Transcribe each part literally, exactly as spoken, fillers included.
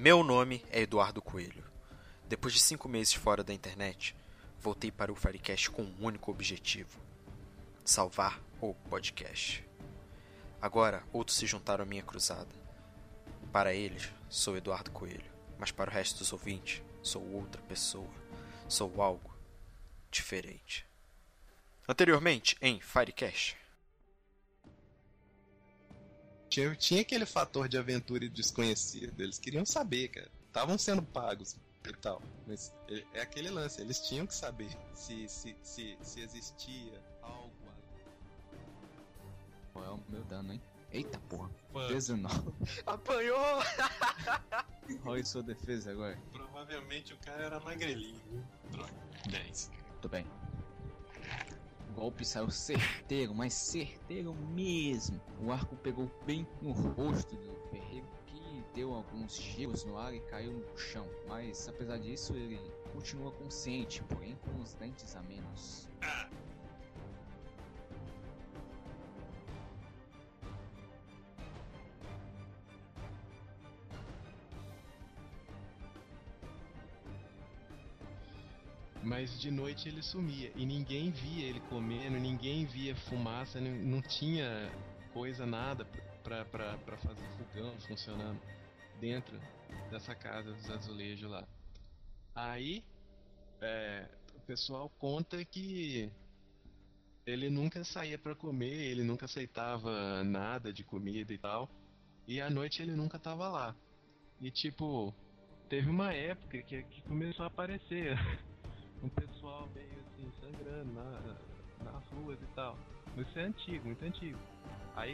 Meu nome é Eduardo Coelho. Depois de cinco meses fora da internet, voltei para o Firecast com um único objetivo: salvar o podcast. Agora, outros se juntaram à minha cruzada. Para eles, sou Eduardo Coelho, mas para o resto dos ouvintes, sou outra pessoa. Sou algo diferente. Anteriormente, em Firecast. Tinha, tinha aquele fator de aventura e desconhecido. Eles queriam saber, cara. Estavam sendo pagos e tal. Mas é aquele lance. Eles tinham que saber se, se, se, se existia algo ali. Qual é o meu dano, hein? Eita porra. dezenove. Apanhou! Olha sua defesa agora. Provavelmente o cara era magrelinho, viu? Droga. dez. Tudo bem. O golpe saiu certeiro, mas certeiro mesmo. O arco pegou bem no rosto do ferreiro, que deu alguns giros no ar e caiu no chão. Mas apesar disso, ele continua consciente, porém com os dentes a menos. Ah. Mas de noite ele sumia e ninguém via ele comendo, ninguém via fumaça, não, não tinha coisa, nada pra, pra, pra fazer fogão funcionando dentro dessa casa dos azulejos lá. Aí é, o pessoal conta que ele nunca saía pra comer, ele nunca aceitava nada de comida e tal, e à noite ele nunca tava lá. E tipo, teve uma época que, que começou a aparecer um pessoal meio assim, sangrando na, nas ruas e tal. Isso é antigo, muito antigo. Aí...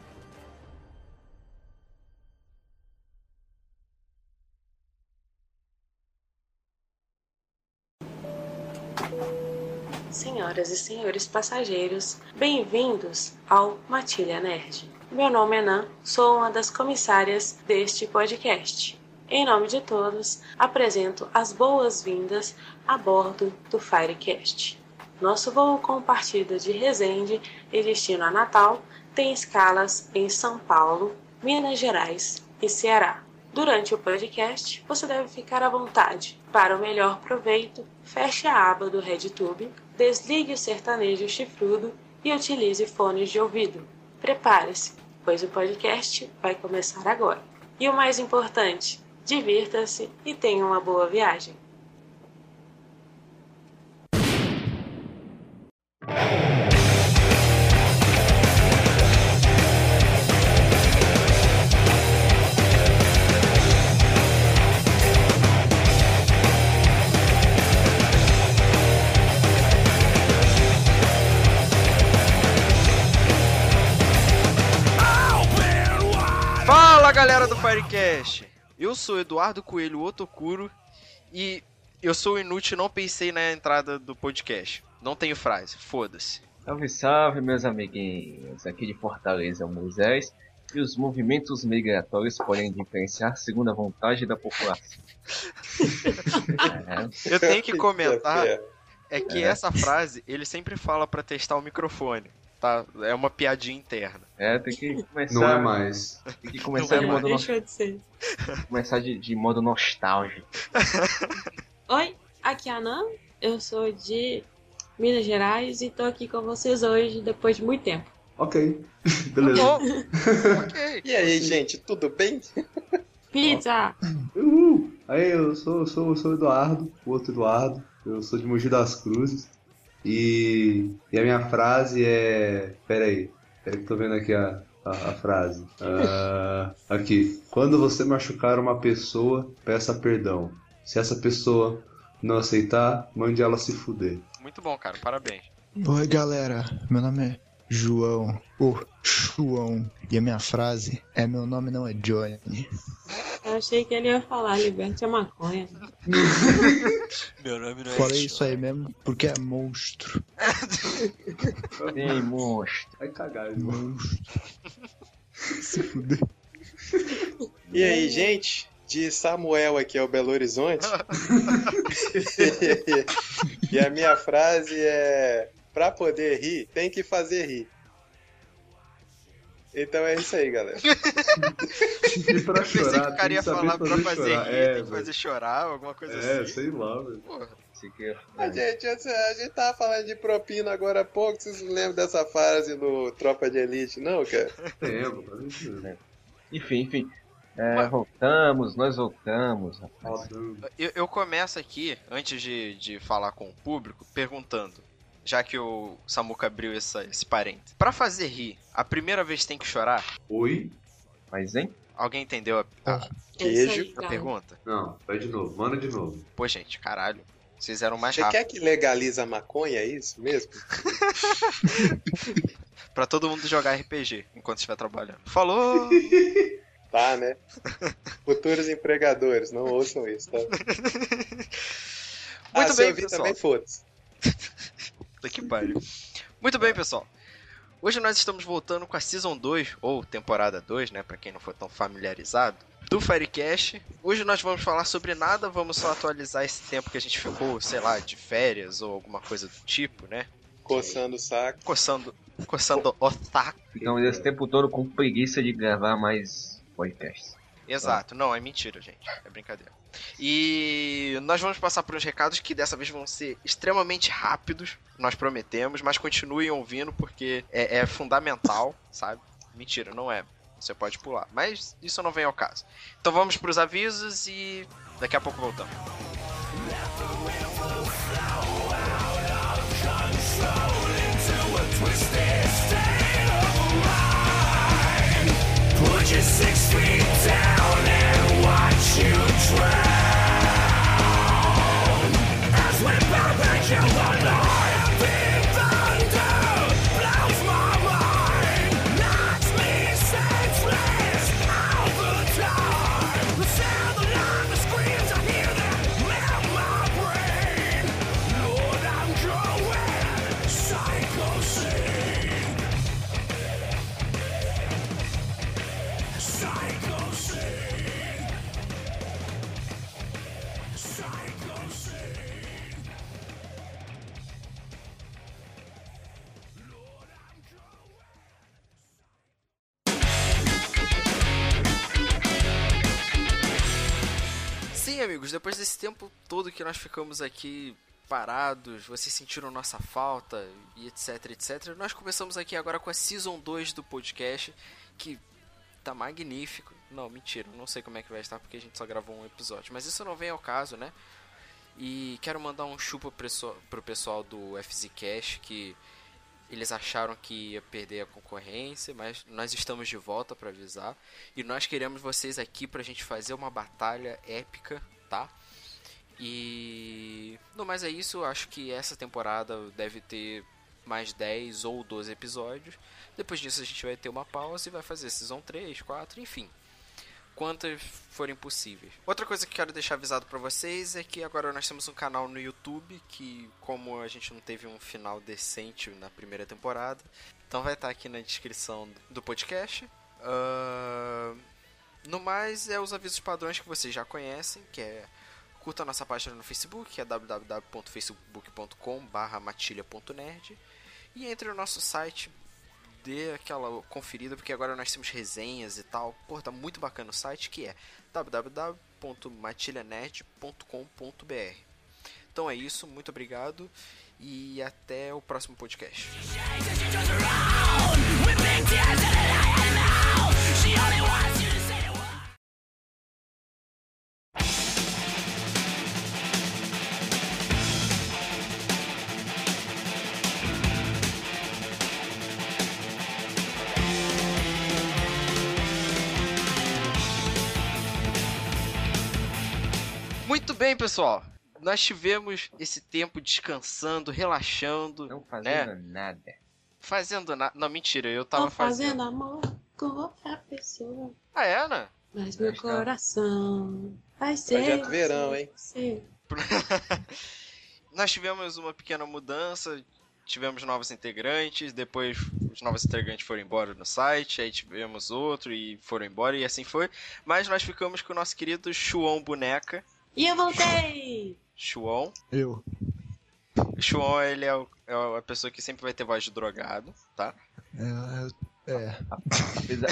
Senhoras e senhores passageiros, bem-vindos ao Matilha Nerd. Meu nome é Nan, sou uma das comissárias deste podcast. Em nome de todos, apresento as boas-vindas a bordo do Firecast. Nosso voo com partida de Resende e destino a Natal tem escalas em São Paulo, Minas Gerais e Ceará. Durante o podcast, você deve ficar à vontade. Para o melhor proveito, feche a aba do RedTube, desligue o sertanejo chifrudo e utilize fones de ouvido. Prepare-se, pois o podcast vai começar agora. E o mais importante, divirta-se e tenha uma boa viagem. Fala, galera do Firecast! Eu sou Eduardo Coelho Otokuro e eu sou inútil e não pensei na entrada do podcast. Não tenho frase, foda-se. Salve, salve, meus amiguinhos. Aqui de Fortaleza, Moisés. E os movimentos migratórios podem diferenciar segundo a vontade da população. é. Eu tenho que comentar é que é. essa frase ele sempre fala pra testar o microfone. Tá? É uma piadinha interna. É, tem que começar. Não é mais. Tem que começar de modo Deixa de ser. Começar de, de modo nostálgico. Oi, aqui é a Nan. Eu sou de Minas Gerais e tô aqui com vocês hoje depois de muito tempo. Ok, beleza. Tá bom. Okay. E aí, gente, tudo bem? Pizza! Uhul! Aí, eu sou, eu sou, eu sou o Eduardo, o outro Eduardo. Eu sou de Mogi das Cruzes. E, e a minha frase é... Pera aí, pera aí que tô vendo aqui a, a, a frase. Uh, aqui. Quando você machucar uma pessoa, peça perdão. Se essa pessoa não aceitar, mande ela se fuder. Muito bom, cara. Parabéns. Oi, galera. Meu nome é João, ou João. E a minha frase é: meu nome não é Johnny. Eu achei que ele ia falar liberte a maconha. Meu nome não é Falei isso aí mesmo porque é monstro. Ei, monstro. Vai cagar, irmão. Monstro. Se fuder. E aí, gente? De Samuel aqui ao Belo Horizonte. E a minha frase é: pra poder rir, tem que fazer rir. Então é isso aí, galera. E pra Eu pensei que chorar, o cara tem ia que saber falar pra fazer chorar. rir, É, tem que velho. fazer chorar, alguma coisa É, assim. sei lá, velho. Porra. Esse aqui é- A gente, a gente tava falando de propina agora há pouco, vocês não lembram dessa frase no Tropa de Elite, não, cara? Tempo, tá vendo? Enfim, enfim. É, Mas- voltamos, nós voltamos, rapaz. Rodando. Eu, eu começo aqui, antes de, de falar com o público, perguntando. Já que o Samuca abriu essa, esse parênteses. Pra fazer rir, a primeira vez tem que chorar? Oi? Mas, hein? Alguém entendeu a, a, É isso Queijo. aí, a cara. pergunta? Não, vai de novo, manda de novo. Pô, gente, caralho. Vocês eram mais Você rápidos. quer que legalize a maconha, é isso mesmo? Pra todo mundo jogar R P G enquanto estiver trabalhando. Falou! Tá, né? Futuros empregadores, não ouçam isso, tá? ah, Muito se bem, ouvir pessoal. também, foda-se. Puta que pariu. Muito bem, pessoal. Hoje nós estamos voltando com a Season dois, ou temporada dois, né, pra quem não for tão familiarizado, do Firecast. Hoje nós vamos falar sobre nada, vamos só atualizar esse tempo que a gente ficou, sei lá, de férias ou alguma coisa do tipo, né? Coçando o saco. Coçando, coçando o saco. Ficamos esse tempo todo com preguiça de gravar mais podcasts. Exato, não, é mentira, gente. É brincadeira. E nós vamos passar por uns recados que dessa vez vão ser extremamente rápidos, nós prometemos, mas continuem ouvindo porque é, é fundamental, sabe? Mentira, não é. Você pode pular, mas isso não vem ao caso. Então vamos pros avisos e daqui a pouco voltamos. Sim, amigos, depois desse tempo todo que nós ficamos aqui parados, vocês sentiram nossa falta e etc, etc, nós começamos aqui agora com a Season dois do podcast, que tá magnífico. Não, mentira, não sei como é que vai estar porque a gente só gravou um episódio, mas isso não vem ao caso, né? E quero mandar um chupa pro pessoal do F Z Cash, que eles acharam que ia perder a concorrência, mas nós estamos de volta para avisar. E nós queremos vocês aqui pra gente fazer uma batalha épica, tá? E no mais é isso, acho que essa temporada deve ter mais dez ou doze episódios. Depois disso a gente vai ter uma pausa e vai fazer Season três, quatro, enfim. Quantas forem possíveis. Outra coisa que quero deixar avisado pra vocês é que agora nós temos um canal no YouTube, que como a gente não teve um final decente na primeira temporada, então vai estar aqui na descrição do podcast. Uh... No mais, é os avisos padrões que vocês já conhecem, que é curta a nossa página no Facebook, que é w w w ponto facebook ponto com barra matilha ponto nerd, e entre no nosso site, dê aquela conferida, porque agora nós temos resenhas e tal. Pô, tá muito bacana o site, que é w w w ponto matilha nerd ponto com ponto b r. Então é isso, muito obrigado e até o próximo podcast. Muito bem, pessoal. Nós tivemos esse tempo descansando, relaxando, Não fazendo né? nada. Fazendo nada. Não, mentira, eu tava Tô fazendo fazendo. amor com outra pessoa. Ah, é, Ana? Mas meu Está. coração vai ser. Projeto verão, hein? Você. Nós tivemos uma pequena mudança, tivemos novos integrantes, depois os novos integrantes foram embora no site, aí tivemos outro e foram embora e assim foi. Mas nós ficamos com o nosso querido Chuon Boneca. E eu voltei! Chuon. Eu. O Chuon, ele é, o- é a pessoa que sempre vai ter voz de drogado, tá? É, eu É. Apesar,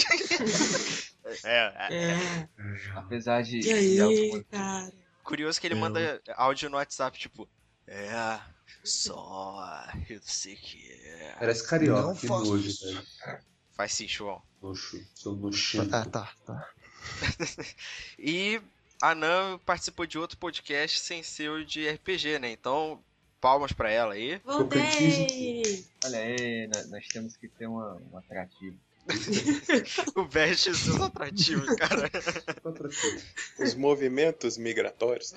É, é. É. apesar de. E de aí, algumas- cara? Curioso que ele Eu- manda áudio no WhatsApp, tipo, é, só, eu não sei o que é. Parece carioca, Não que faço nojo, isso. velho. Faz sim, João. Nojo, seu nojento. Ah, tá, tá. E a Nan participou de outro podcast sem ser o de R P G, né? Então, palmas pra ela aí. Voltei! Olha aí, nós, nós temos que ter uma, um atrativo. O Veste os seus atrativos, cara. Outra coisa. Os movimentos migratórios.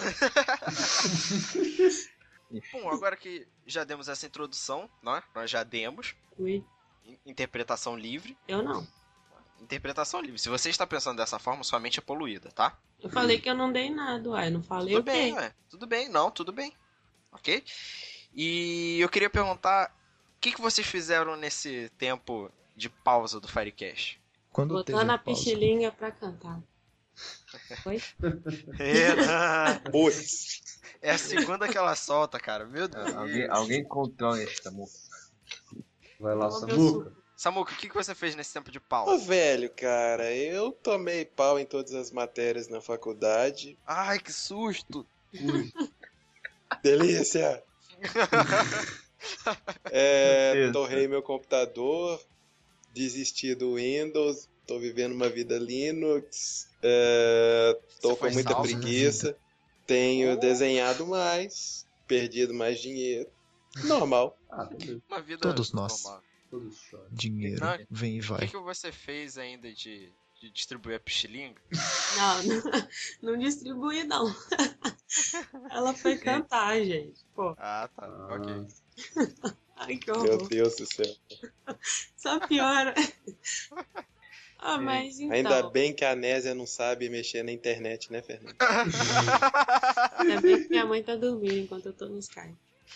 Bom, agora que já demos essa introdução, né? Nós já demos. Ui, In- Interpretação livre. eu não. Interpretação livre. Se você está pensando dessa forma, sua mente é poluída, tá? Eu falei que eu não dei nada, uai. Eu não falei Tudo o quê? bem, ué. Tudo bem, não, tudo bem. Ok? E eu queria perguntar, o que, que vocês fizeram nesse tempo de pausa do Firecast? Quando teve Botando a pausa? pichilinga pra cantar. Foi? É, Putz. é a segunda que ela solta, cara. Meu Deus. Ah, Alguém, alguém controla esta moça. Vai lá, Ô, meu Samuca. Samuca, o que, que você fez nesse tempo de Ô, pausa? velho, cara, eu tomei pau em todas as matérias na faculdade. Ai, que susto! Delícia! É, Meu Deus. torrei meu computador, desisti do Windows, tô vivendo uma vida Linux, é, tô Você com foi muita salvo? preguiça, tenho desenhado mais, perdido mais dinheiro. Normal. Ah, beleza. Uma vida Todos nós. normal. Todos choram. Dinheiro, Não, vem e O que, vai. que você fez ainda de, de distribuir a pichilinga? Não, não, não distribui, não. Ela foi cantar, gente. Pô, Ah, tá. Ah, Ok. ai, que Meu horror. Deus do céu. Só piora. Ah, mas então. Ainda bem que a Nésia não sabe mexer na internet, né, Fernando? Ainda bem que minha mãe tá dormindo enquanto eu tô no Skype.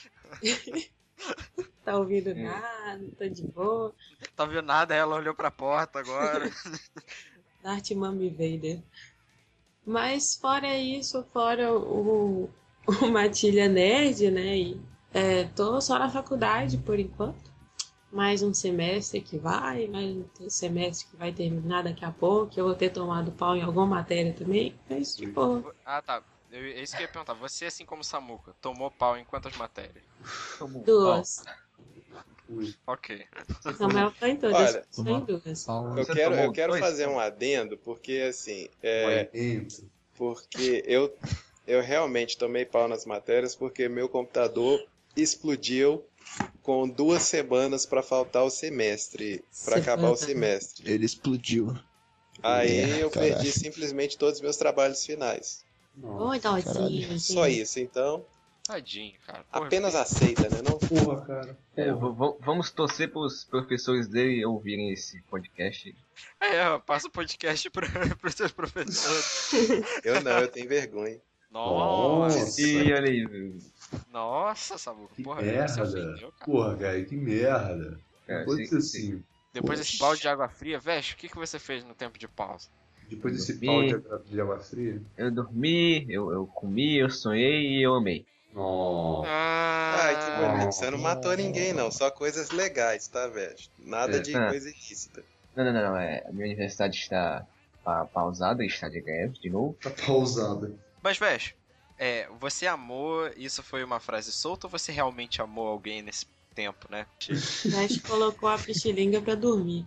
Tá ouvindo nada, tá de boa. Tá vendo nada, ela olhou pra porta agora. Darth Mummy Vader. Mas fora isso, fora o, o Matilha Nerd, né? E, é, tô só na faculdade por enquanto. Mais um semestre que vai, mais um semestre que vai terminar daqui a pouco. Eu vou ter tomado pau em alguma matéria também. Mas, tipo, Ah, tá. Eu, é isso que eu ia perguntar. Você, assim como Samuca, tomou pau em quantas matérias? Como- duas. Ui. Ok. Samuel tá em todas, Olha, só em duas. ó, Eu você quero, tomou eu quero dois, fazer cara? um adendo, porque assim, é, Entra. porque eu, eu realmente tomei pau nas matérias porque meu computador explodiu com duas semanas para faltar o semestre, para acabar o semestre. Ele explodiu. Aí É, eu caralho. perdi simplesmente todos os meus trabalhos finais. Nossa, Oi, Dodinho. caralho. Só isso, então Tadinho, cara. Porra, apenas aceita, né? Não porra, cara. É, v- v- vamos torcer pros professores dele ouvirem esse podcast. É, passa o podcast pra, pros seus professores. eu não, eu tenho vergonha. Nossa. Nossa. E olha aí, viu? Nossa, Samuca. Que Porra, merda. você ofendeu, cara. Porra, cara, que merda. É, Não pode sim, ser sim. assim. Depois Poxa. desse balde de água fria, Veste, o que, que você fez no tempo de pausa? Depois desse Dormi. pau de água- de água fria. Eu dormi, eu, eu comi, eu sonhei e eu amei. Nossa. Ai, que Ah, bonito. Você não matou ninguém, não. Só coisas legais, tá, velho? Nada É. de Ah. coisa ilícita. Não, não, não, não, é, a minha universidade está pa- pausada, está de greve de novo. Tá pausada. Mas, Veste, é, você amou, isso foi uma frase solta ou você realmente amou alguém nesse tempo, né? Dash colocou a pichilinga pra dormir.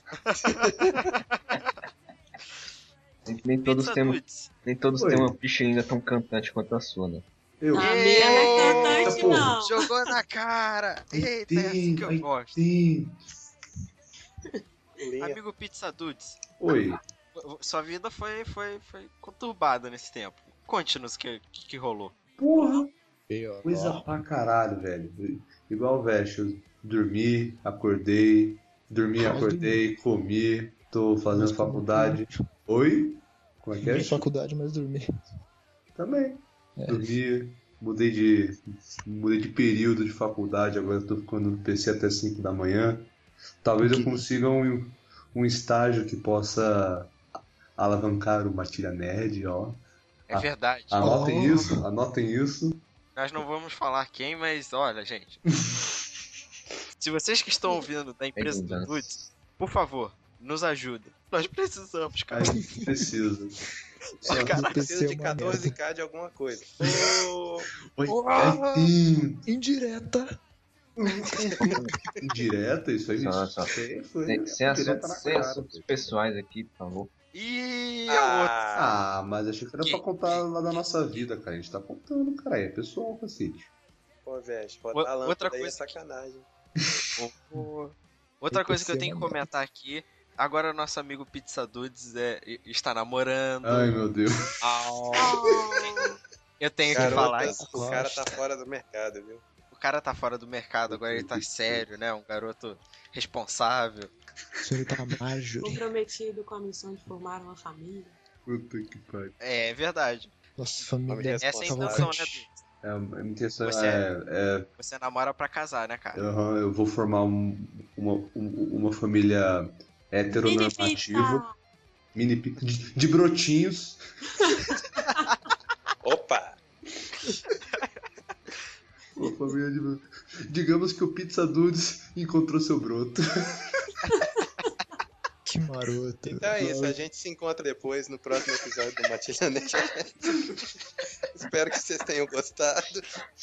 Nem, nem todos Pizza têm, uma- Dudes. nem todos Oi. têm uma pichilinga tão cantante quanto a sua, né? Eu. A minha não é cantante, porra. não. Jogou na cara! Eita, é assim que eu Ai, gosto. Sim. Linha. Amigo Pizza Dudes, Oi. sua vida foi, foi, foi conturbada nesse tempo. Conte-nos o que, que, que rolou. Porra. Pior. Coisa pra caralho, velho. Igual o Veste, eu dormi, acordei, dormi, Mas acordei, comi, tô fazendo Mas faculdade. Oi? Como é que é? Fiz faculdade, mas dormi. Também. É. Dormi, mudei de, mudei de período de faculdade, agora eu tô ficando no P C até cinco da manhã. Talvez eu Que- consiga um, um estágio que possa alavancar o Matilha Nerd, ó. É Ah, verdade. Anotem Oh. isso, anotem isso. Nós não vamos falar quem, mas olha, gente. Se vocês que estão ouvindo da empresa do Redundância. Dudes, Por favor, nos ajuda. Nós precisamos, cara. A gente precisa. Cara, Cara, precisa de é uma quatorze k de alguma coisa. Ô, Oi, Oh! Ih, Indireta. indireta, isso aí. Só, Isso só. aí foi Sem, sem direta assuntos, na sem cara. assuntos pessoais aqui, por favor. E a outra. ah, Ah, mas achei que era Que- pra contar lá da nossa vida, cara. A gente tá contando, cara. É pessoal, cacete. pô, velho, O- botar a lâmpada outra aí é coisa- sacanagem. O- Outra Tem que coisa que eu ser tenho que uma comentar aqui. Agora nosso amigo Pizza Dudes é, está namorando. Ai, meu Deus. Au. Eu tenho que Garota, falar isso. o cara tá fora do mercado, viu? O cara tá fora do mercado, agora ele tá sério, né? Um garoto responsável. Senhorita Marjorie. Comprometido com a missão de formar uma família. Puta que pariu. É, é verdade. Nossa família. Essa Essa é a intenção, né, Cavalcante. Dudes? É, a minha intenção Você é, é Você namora pra casar, né, cara? aham, eu vou formar um- uma, um- uma família heteronormativa. Mini pica de, de brotinhos. Opa! Uma família de bro- Digamos que o Pizza Dudes encontrou seu broto. Que maroto. Então é isso, a gente se encontra depois no próximo episódio do Matilha Nerd. Espero que vocês tenham gostado.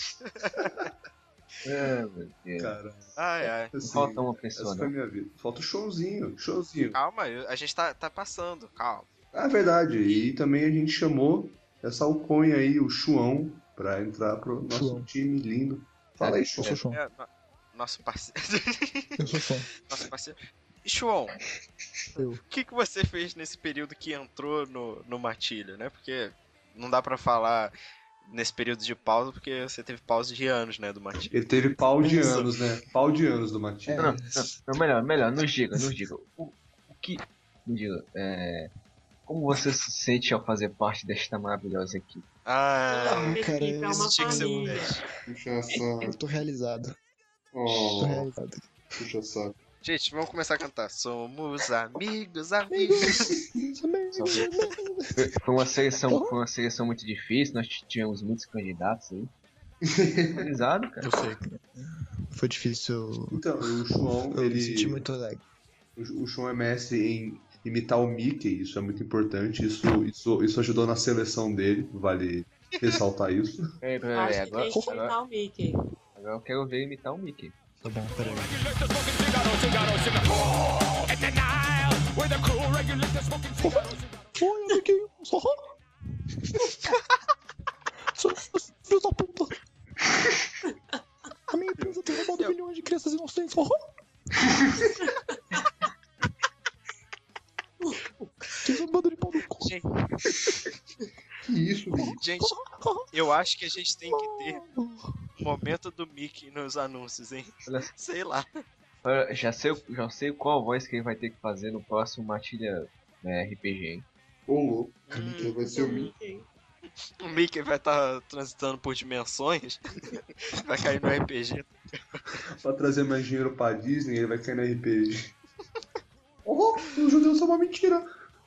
Ah, meu Deus. Cara, Ai, ai. assim, Falta uma essa pessoa, foi a não. minha vida. Falta o showzinho, showzinho. Calma, eu- a gente tá, tá passando, calma. Ah, é verdade. E também a gente chamou essa alconha aí, o Chuão, pra entrar pro nosso Chuão. time lindo. Fala aí, Eu Chuão. sou Sean. É, no- nosso parceiro. Eu sou Sean. nosso parceiro. E, João, Eu. o que, que você fez nesse período que entrou no, no Matilha, né? Porque não dá pra falar nesse período de pausa, porque você teve pausa de anos, né, do Matilha. Ele teve pau de Isso. anos, né? Pau de anos do Matinho. Não, não, não, melhor, melhor, nos diga, nos diga. O, o que. Me diga, é. Como você se sente ao fazer parte desta maravilhosa equipe? Ah, Ah, cara, Equipe é uma isso tinha que ser o família. teste. Puxa saco. Eu tô realizado. Tô Oh, realizado. puxa saco. Gente, vamos começar a cantar. Somos amigos, amigos. Foi, foi uma seleção, foi uma seleção muito difícil, nós tivemos muitos candidatos aí. Realizado, cara. Eu sei. Foi difícil. Então, o Chuão, Eu me ele. senti muito alegre. O o Chuão é mestre em imitar o Mickey, isso é muito importante. Isso, isso, isso ajudou na seleção dele, vale ressaltar isso. Peraí, Eu peraí, acho peraí, que agora, tem que agora, imitar o Mickey. agora eu quero ver imitar o Mickey. Tá bom, peraí. Oi, amiguinho. Só. Seus filhos da puta. A minha empresa tem roubado milhões de crianças inocentes. Oh. Vocês são um bando de pau no cu. Gente, Que isso, bicho? gente, eu acho que a gente tem que ter um momento do Mickey nos anúncios, hein? Olha, Sei lá. olha, já sei, já sei qual voz que ele vai ter que fazer no próximo Matilha né, R P G, hein? Ô, louco. Hum, Vai ser o Mickey. o Mickey vai estar transitando por dimensões. Vai cair no R P G. Pra trazer mais dinheiro pra Disney, ele vai cair no R P G. Oh, os judeus são uma mentira.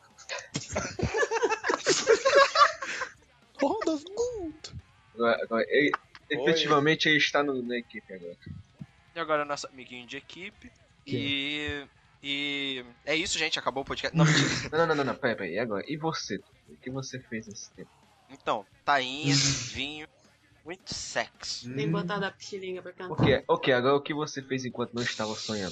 Oh, das good. Agora, agora ele, efetivamente ele está no, na equipe agora. E agora nosso amiguinho de equipe. E. E. É isso, gente. Acabou o podcast. Não, mentira. Não, não, não, não, não, peraí, peraí, e agora? E você? O que você fez nesse tempo? Então, tainha, vinho, muito sexo. Nem botar da pichilinga pra cantar. Ok, ok, agora o que você fez enquanto não estava sonhando?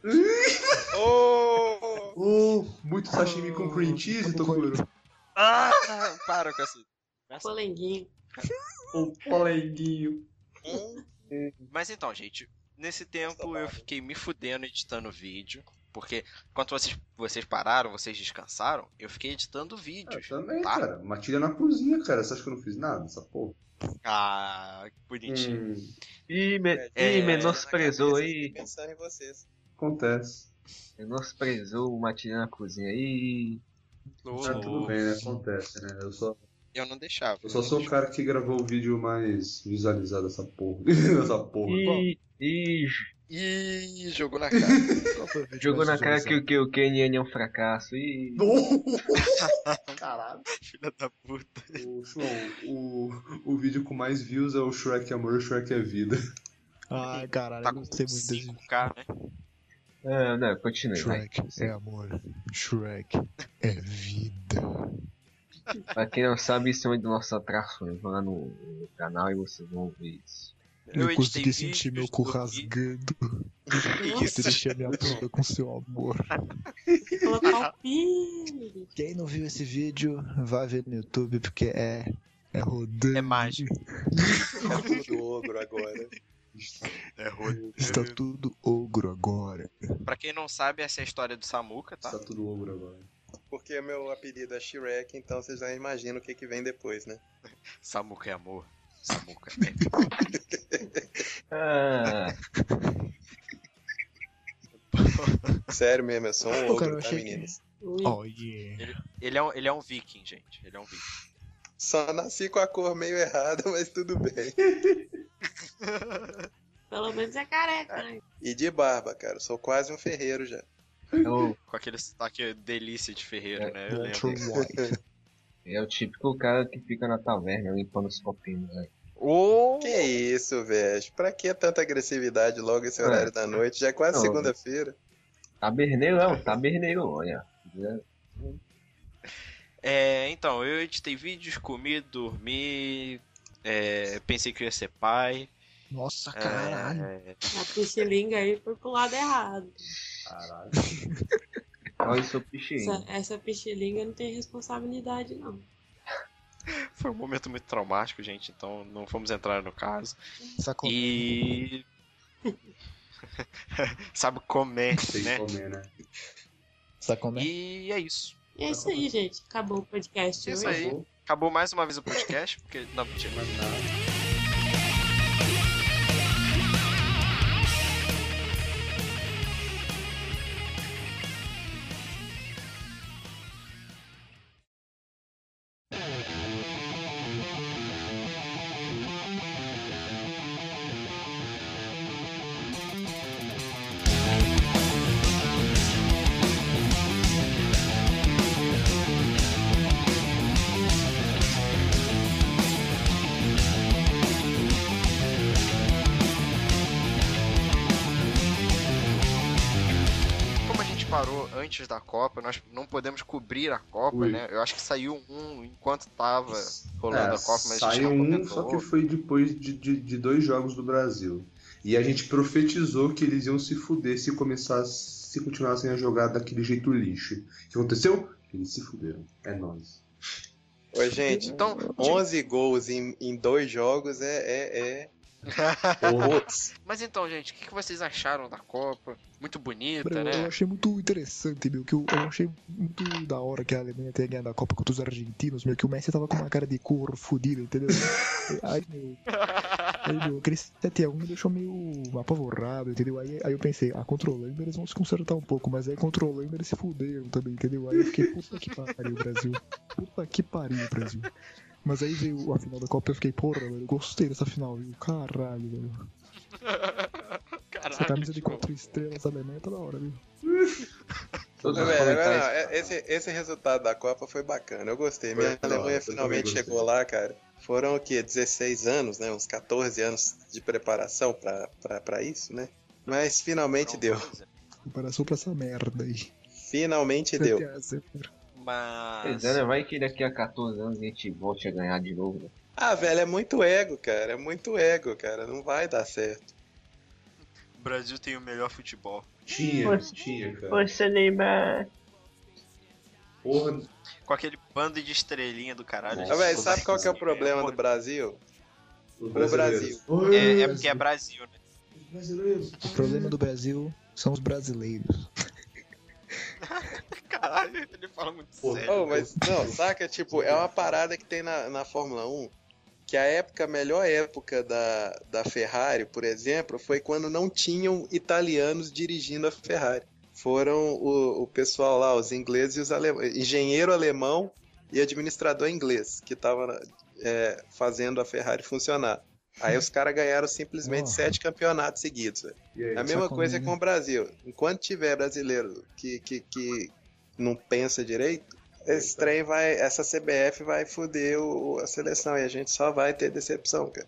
Ô! Oh, muito sashimi com cream cheese, Tokuro. Ah, para com essa. Polenguinho. Um polenguinho. Mas então, gente, nesse tempo eu fiquei me fudendo editando vídeo. Porque enquanto vocês, vocês pararam, vocês descansaram, eu fiquei editando Eu vídeos. também, tá? cara. Matilha na cozinha, cara. Você acha que eu não fiz nada dessa porra? Ah, que bonitinho. Hum, Ih, me, É, ih, menosprezou Na cabeça, aí. fiquei pensando em vocês. acontece. Menosprezou o Matilha na cozinha aí. Ô, Ah, tudo louco. bem, né? Acontece, né? Eu só, Eu não deixava. eu só sou o cara que gravou o vídeo mais visualizado dessa porra. Dessa porra. Ih, ih, Ih, jogou na cara. Qual foi o vídeo jogou mais na cara que, visualizado? o- que o K N N é um fracasso. Ih, Caralho. Filha da puta. O, João, o, o vídeo com mais views é o Shrek Amor, Shrek é Vida. Ai, caralho, Tá eu com gostei muito desse. cinco K, né? É, não, continue. vai. Shrek é amor. Shrek é vida. Pra quem não sabe, isso é uma das nossas atrações. Vão lá no, no canal e vocês vão ver isso. Eu Eu consegui editei sentir meu vídeos, cu dormi. rasgando. Isso. Você deixa minha bunda com seu amor. Colocar o pi. Quem não viu esse vídeo, vai ver no YouTube, porque é. É rodando. É mágico. É tudo ogro agora. É ruim. Está tudo ogro agora. Pra quem não sabe, essa é a história do Samuka, tá? Tá tudo ogro agora. Porque meu apelido é Shrek, então vocês já imaginam o que, que vem depois, né? Samuka é amor. Samuka é. Ah, Sério mesmo, eu sou um Pô, ogro, cara, eu tá, achei que- meninas? Ui. Oh yeah. Ele é, um, ele é um viking, gente. Ele é um viking. Só nasci com a cor meio errada, mas tudo bem. Pelo menos é careca, né? E de barba, cara, sou quase um ferreiro já. é, o, Com aquele sotaque delícia de ferreiro, É, né? Eu Walter lembro. White. é o típico cara que fica na taverna limpando os copinhos, né? Ô! Que isso, velho? Pra que tanta agressividade logo esse horário É. da noite? Já é quase Não, segunda-feira. Taberneiro é um taberneiro, olha. É, então, eu editei vídeos, comi, dormi, é, pensei que eu ia ser pai. Nossa, é, caralho. A pichilinga aí foi pro lado errado. Caralho. Olha o seu pichinho. Essa, essa pichilinga não tem responsabilidade, não. foi um momento muito traumático, gente, então não vamos entrar no caso. Sacou? E. Sabe comer, Tem que né? comer, né? Sacou, né? E é isso. E é isso aí, gente. Acabou o podcast Isso hoje. aí. Acabou. Acabou mais uma vez o podcast, porque. Não, mentira. Mais nada. Como a gente parou antes da Copa, nós não podemos cobrir a Copa, Ui. né? Eu acho que saiu um enquanto tava rolando É, a Copa, mas a gente saiu não um, comentou. só que foi depois de, de, de dois jogos do Brasil. E a gente profetizou que eles iam se fuder se começasse, se continuassem a jogar daquele jeito lixo. O que aconteceu? Eles se fuderam. É nóis. Oi, gente, Então, onze gols em, em dois jogos é... é, é... Putz. Mas então, gente, o que que vocês acharam da Copa? Muito bonita, Bro, eu né? achei muito interessante, meu, que eu, eu achei muito da hora que a Alemanha tenha ganhado a Copa contra os argentinos, meu, que o Messi tava com uma cara de couro fodida, entendeu? Aí, meu, aí, meu, aquele sete a um me deixou meio apavorado, entendeu? Aí, aí eu pensei, ah, contra a Holanda eles vão se consertar um pouco, mas aí contra a Holanda eles se fuderam também, entendeu? Aí eu fiquei, puta que pariu, Brasil. Puta que pariu, Brasil. Mas aí veio a final da Copa e eu fiquei, porra, velho, eu gostei dessa final, viu? Caralho, velho. Caralho, Essa camisa de tipo, quatro estrelas da Alemanha tá da hora, viu? Todos Mas, os velho, agora, comentários. não, é- esse, esse resultado da Copa foi bacana, eu gostei. Minha Foi da hora, Alemanha eu também finalmente gostei. chegou lá, cara. Foram o quê? dezesseis anos, né? Uns catorze anos de preparação pra, pra, pra isso, né? Mas finalmente deu. Comparação pra essa merda aí. Finalmente deu. sete a zero. Mas. Pois é, né? Vai que daqui a quatorze anos a gente volte a ganhar de novo, né? Ah, velho, é muito ego, cara. É muito ego, cara. Não vai dar certo. O Brasil tem o melhor futebol. Tinha, Você- tinha, cara. Você lembra. Porra. Com aquele bando de estrelinha do caralho. Nossa, Ah, velho, gente. sabe qual que é o Sim, problema é, do Brasil? Os Brasil. Oi, É, é porque é Brasil, né? Os brasileiros. O problema do Brasil são os brasileiros. Caralho, ele fala muito Pô, sério. Oh, mas não, saca? Tipo, é uma parada que tem na, na Fórmula um, que a época, a melhor época da, da Ferrari, por exemplo, foi quando não tinham italianos dirigindo a Ferrari. Foram o, o pessoal lá, os ingleses e os alemães, engenheiro alemão e administrador inglês, que tava é, fazendo a Ferrari funcionar. Aí os caras ganharam simplesmente Oh. sete campeonatos seguidos, velho. E aí? A mesma sacanagem. coisa com o Brasil. Enquanto tiver brasileiro que, que, que não pensa direito, esse trem vai, essa C B F vai foder o, a seleção e a gente só vai ter decepção, cara.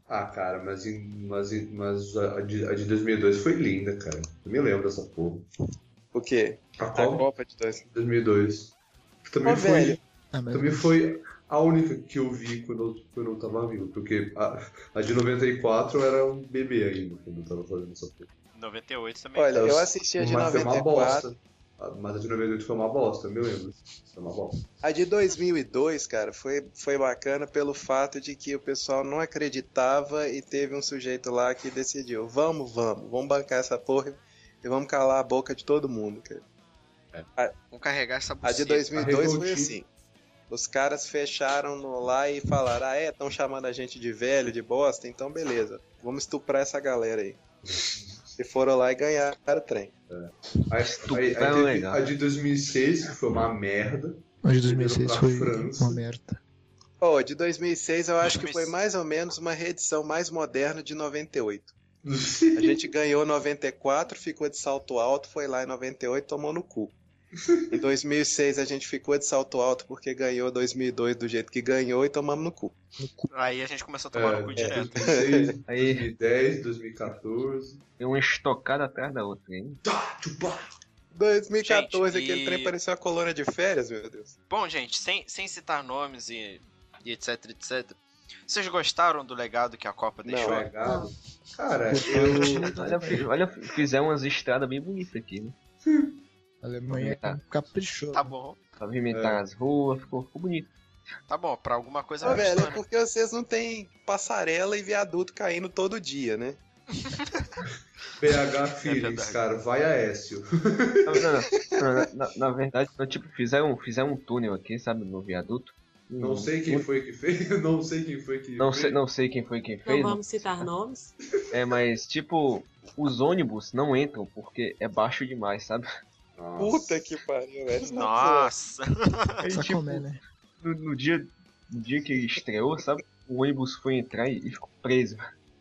Ah, cara, mas, em- mas, em- mas a, de, a de dois mil e dois foi linda, cara. Eu me lembro dessa porra. O quê? A A Copa Copa de dois. de dois mil e dois. Também Ô, foi, velho. Ah, mas também foi a única que eu vi quando eu, quando eu tava vivo. Porque a, a de noventa e quatro eu era um bebê ainda quando eu tava fazendo essa porra. noventa e oito também. Olha, Eu- eu assisti a de mas foi noventa uma e quatro. bosta. A- Mas a de noventa e oito foi uma bosta, eu me lembro. Foi uma bosta. A de dois mil e dois, cara, foi, foi bacana pelo fato de que o pessoal não acreditava e teve um sujeito lá que decidiu, vamos, vamos, vamos bancar essa porra e vamos calar a boca de todo mundo, cara. Vamos carregar essa A buceta. de dois mil e dois foi Revoltinho. assim. Os caras fecharam no lá e falaram, ah é, estão chamando a gente de velho, de bosta, então beleza, vamos estuprar essa galera aí. E foram lá e ganharam o trem. Aí, Estupro aí, aí é teve legal. a de dois mil e seis, que foi uma merda. a de dois mil e seis pra foi França. uma merda. Pô, de dois mil e seis eu acho que dois mil e foi seis. mais ou menos uma reedição mais moderna de noventa e oito. A gente ganhou noventa e quatro, ficou de salto alto, foi lá em noventa e oito, tomou no cu. Em dois mil e seis a gente ficou de salto alto porque ganhou dois mil e dois do jeito que ganhou e tomamos no cu. Aí a gente começou a tomar É, no cu direto. dois mil e seis, Aí- dois mil e dez, dois mil e quatorze. Tem uma estocada atrás da outra, hein? Tá, tchupá. dois mil e quatorze, Gente, aquele e- trem parecia uma colônia de férias, meu Deus. Bom, gente, sem, sem citar nomes e, e etc, etcétera. Vocês gostaram do legado que a Copa Não, deixou? é. Legado. Cara, eu. Olha, fi- olha, fizeram umas estradas bem bonitas aqui, né? A Alemanha Tá. caprichou. Tá bom, Pavimentar as ruas, ficou, ficou bonito. tá bom. Pra alguma coisa Ô, velho, é funciona. porque vocês não têm passarela e viaduto caindo todo dia, né? P H É Feelings, verdade. cara, vai a Écio. Não, não, não, na, na- na verdade, não, tipo, fizeram, fizeram um túnel aqui, sabe, no viaduto. Não sei quem foi que fez, não sei quem foi que Não fez. sei, não sei quem foi quem Não fez, vamos citar nomes. é, mas tipo, os ônibus não entram porque é baixo demais, sabe? Nossa. Puta que pariu, velho. Nossa! Aí, Só tipo, comer, né? no, no dia, no dia que ele estreou, sabe, o ônibus foi entrar e, e ficou preso.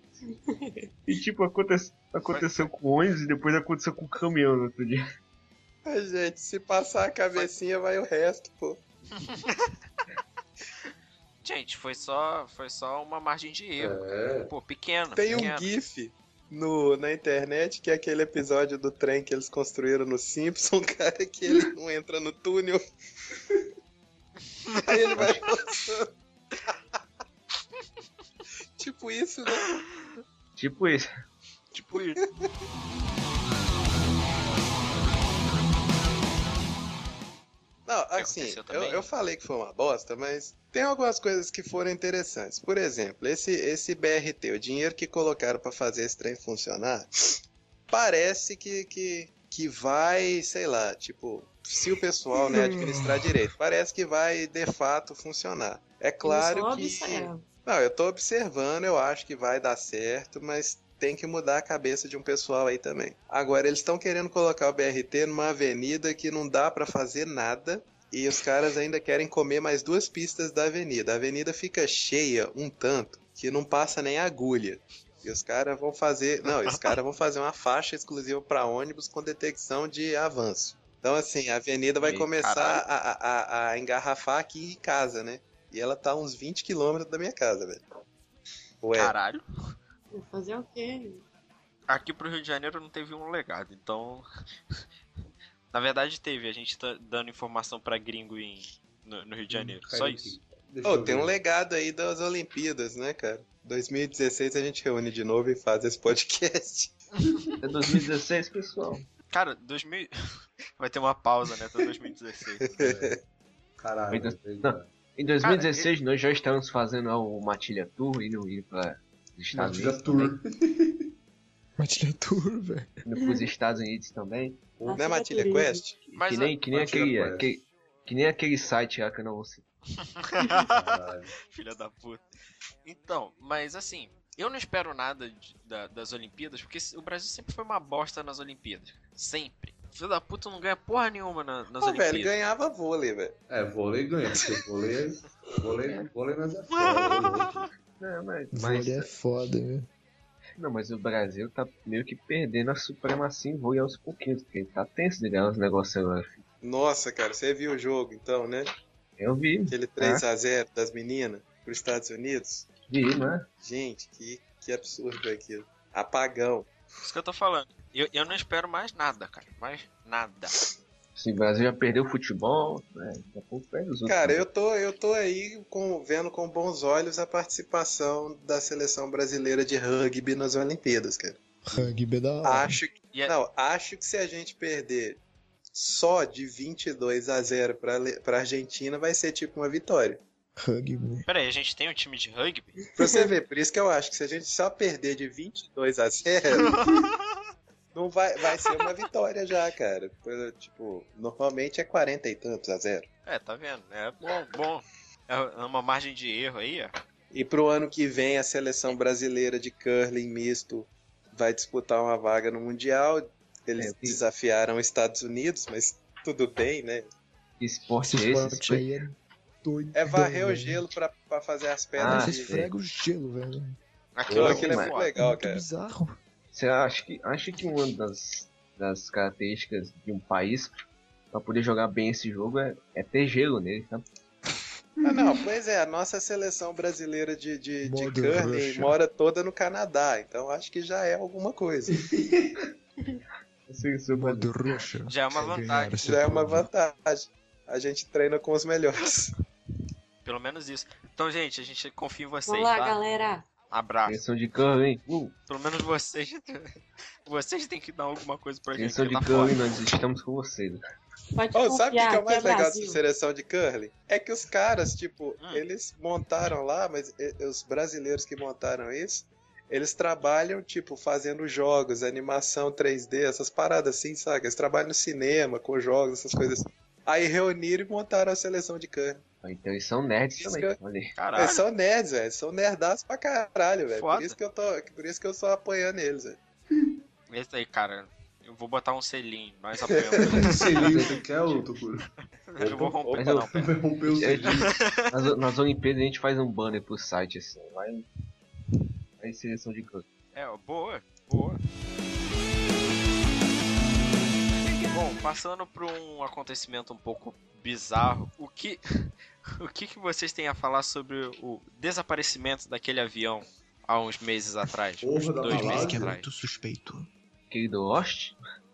E tipo, acontece, aconteceu com o ônibus e depois aconteceu com o caminhão no outro dia. Ai, gente, se passar a cabecinha, vai o resto, pô. Gente, foi só, foi só uma margem de erro. É. Pô, pequena, Tem um pequena. GIF no, na internet que é aquele episódio do trem que eles construíram no Simpson, cara, que ele não entra no túnel. Aí ele vai passando. Tipo isso, né? Tipo isso. Tipo isso. Não, assim, aconteceu eu, também? eu falei que foi uma bosta, mas tem algumas coisas que foram interessantes. Por exemplo, esse, esse B R T, o dinheiro que colocaram pra fazer esse trem funcionar, parece que, que, que vai, sei lá, tipo, se o pessoal né, administrar direito, parece que vai de fato funcionar. É claro Eu só que. observo. Não, eu tô observando, eu acho que vai dar certo, mas tem que mudar a cabeça de um pessoal aí também. Agora, eles estão querendo colocar o B R T numa avenida que não dá pra fazer nada e os caras ainda querem comer mais duas pistas da avenida. A avenida fica cheia um tanto que não passa nem agulha. E os caras vão fazer... Não, os caras vão fazer uma faixa exclusiva pra ônibus com detecção de avanço. Então, assim, a avenida vai Ih, começar caralho. a, a, a engarrafar aqui em casa, né? E ela tá a uns vinte quilômetros da minha casa, velho. Ué, Caralho. Vou fazer o quê? Aqui pro Rio de Janeiro não teve um legado, então. Na verdade teve, a gente tá dando informação pra gringo em, no, no Rio de Janeiro. Cai Só aqui. isso. Deixa oh, eu tem ver. um legado aí das Olimpíadas, né, cara? dois mil e dezesseis a gente reúne de novo e faz esse podcast. É dois mil e dezesseis, pessoal. Cara, dois mil. Vai ter uma pausa, né? Até dois mil e dezesseis. Caralho. Não. verdade. Em dois mil e dezesseis nós já estamos fazendo o Matilha Tour, indo, indo para os Estados Matilha Unidos Tour. também. Matilha Tour, velho. Indo pros Estados Unidos também. Não é Matilha Quest? Mas que nem, que nem Matilha aquele, Quest. aquele, que nem aquele site lá que eu não vou citar. Caralho. Filha da puta. Então, mas assim, eu não espero nada de- da- das Olimpíadas, porque o Brasil sempre foi uma bosta nas Olimpíadas. Sempre. Filho da puta não ganha porra nenhuma na- nas Pô, Olimpíadas. velho, ganhava vôlei, velho. É, vôlei ganha, porque vôlei é. Vôlei, vôlei nós é foda. Não, mas, mas, Vôlei é foda, viu? não, mas o Brasil tá meio que perdendo a supremacia em vôlei aos pouquinhos, porque ele tá tenso de ganhar os negócios agora. filho. Nossa, cara, você viu o jogo então, né? Eu vi. Aquele três a zero das meninas pros Estados Unidos. Vi, né? Gente, que, que absurdo aquilo. Apagão. Isso que eu tô falando. Eu, eu não espero mais nada, cara. Mais nada. Sim, o Brasil já perdeu o futebol, né? Daqui a pouco perde os outros. Cara, também. eu tô, eu tô aí com, vendo com bons olhos a participação da seleção brasileira de rugby nas Olimpíadas, cara. Rugby é da hora. Acho que, E é- não, acho que se a gente perder só de vinte e dois a zero pra, Le- pra Argentina, vai ser tipo uma vitória. Rugby. Pera aí, a gente tem um time de rugby? Pra você ver, por isso que eu acho que se a gente só perder de vinte e dois a zero, não vai, vai ser uma vitória já, cara. Tipo, normalmente é quarenta e tantos a zero. É, tá vendo? É bom, bom. É uma margem de erro aí, ó. E pro ano que vem a seleção brasileira de curling misto vai disputar uma vaga no Mundial. Eles É, que- desafiaram os Estados Unidos, mas tudo bem, né? Que esporte Esse é esse? esporte aí é doido. É varrer o velho. gelo pra, pra fazer as Ah, pedras Você de... esfrega o gelo, velho. Aquilo, Pô, aquilo aquilo é é muito foda. legal, Muito cara. bizarro. Você acha que, acha que uma das, das características de um país pra poder jogar bem esse jogo é, é ter gelo nele, tá? Ah, não, pois é, a nossa seleção brasileira de, de, de Modo curling Russia. mora toda no Canadá, então acho que já é alguma coisa. Sim, seu Modo Russia. Já é uma Pra vantagem. ganhar esse Já é uma povo. vantagem. A gente treina com os melhores. Pelo menos isso. Então, gente, a gente confia em vocês, Vamos lá, tá? galera. Abraço. Seleção de curling, uh, Pelo menos vocês. Vocês têm que dar alguma coisa pra gente. seleção que de tá curling, foda. nós estamos com vocês. Pode Oh, confiar sabe o que, que é o mais que legal Brasil. dessa seleção de curling? É que os caras, tipo, Hum. eles montaram lá, mas e- os brasileiros que montaram isso, eles trabalham, tipo, fazendo jogos, animação três D, essas paradas assim, sabe? Eles trabalham no cinema, com jogos, essas coisas. Aí reuniram e montaram a seleção de curling. Então eles são nerds Isso também. que Olha aí. Caralho. Eles são nerds, velho. São nerdaços pra caralho, velho. Por Foda. isso que eu tô. Por isso que eu sou apanhando eles, velho. Esse aí, cara. Eu vou botar um selinho. Nós apoiamos. Selinho, você quer, ô Tokuro? Eu vou romper, Mas eu- não, pera. Vai romper o É, selinho. nas, nas Olimpíadas a gente faz um banner pro site assim. Vai, vai seleção de curling. É, ó, boa, boa. Bom, passando por um acontecimento um pouco bizarro, o que, o que, que vocês têm a falar sobre o desaparecimento daquele avião há uns meses atrás? Porra uns da dois meses Malásia? Que é atrás. muito suspeito. Querido Lost?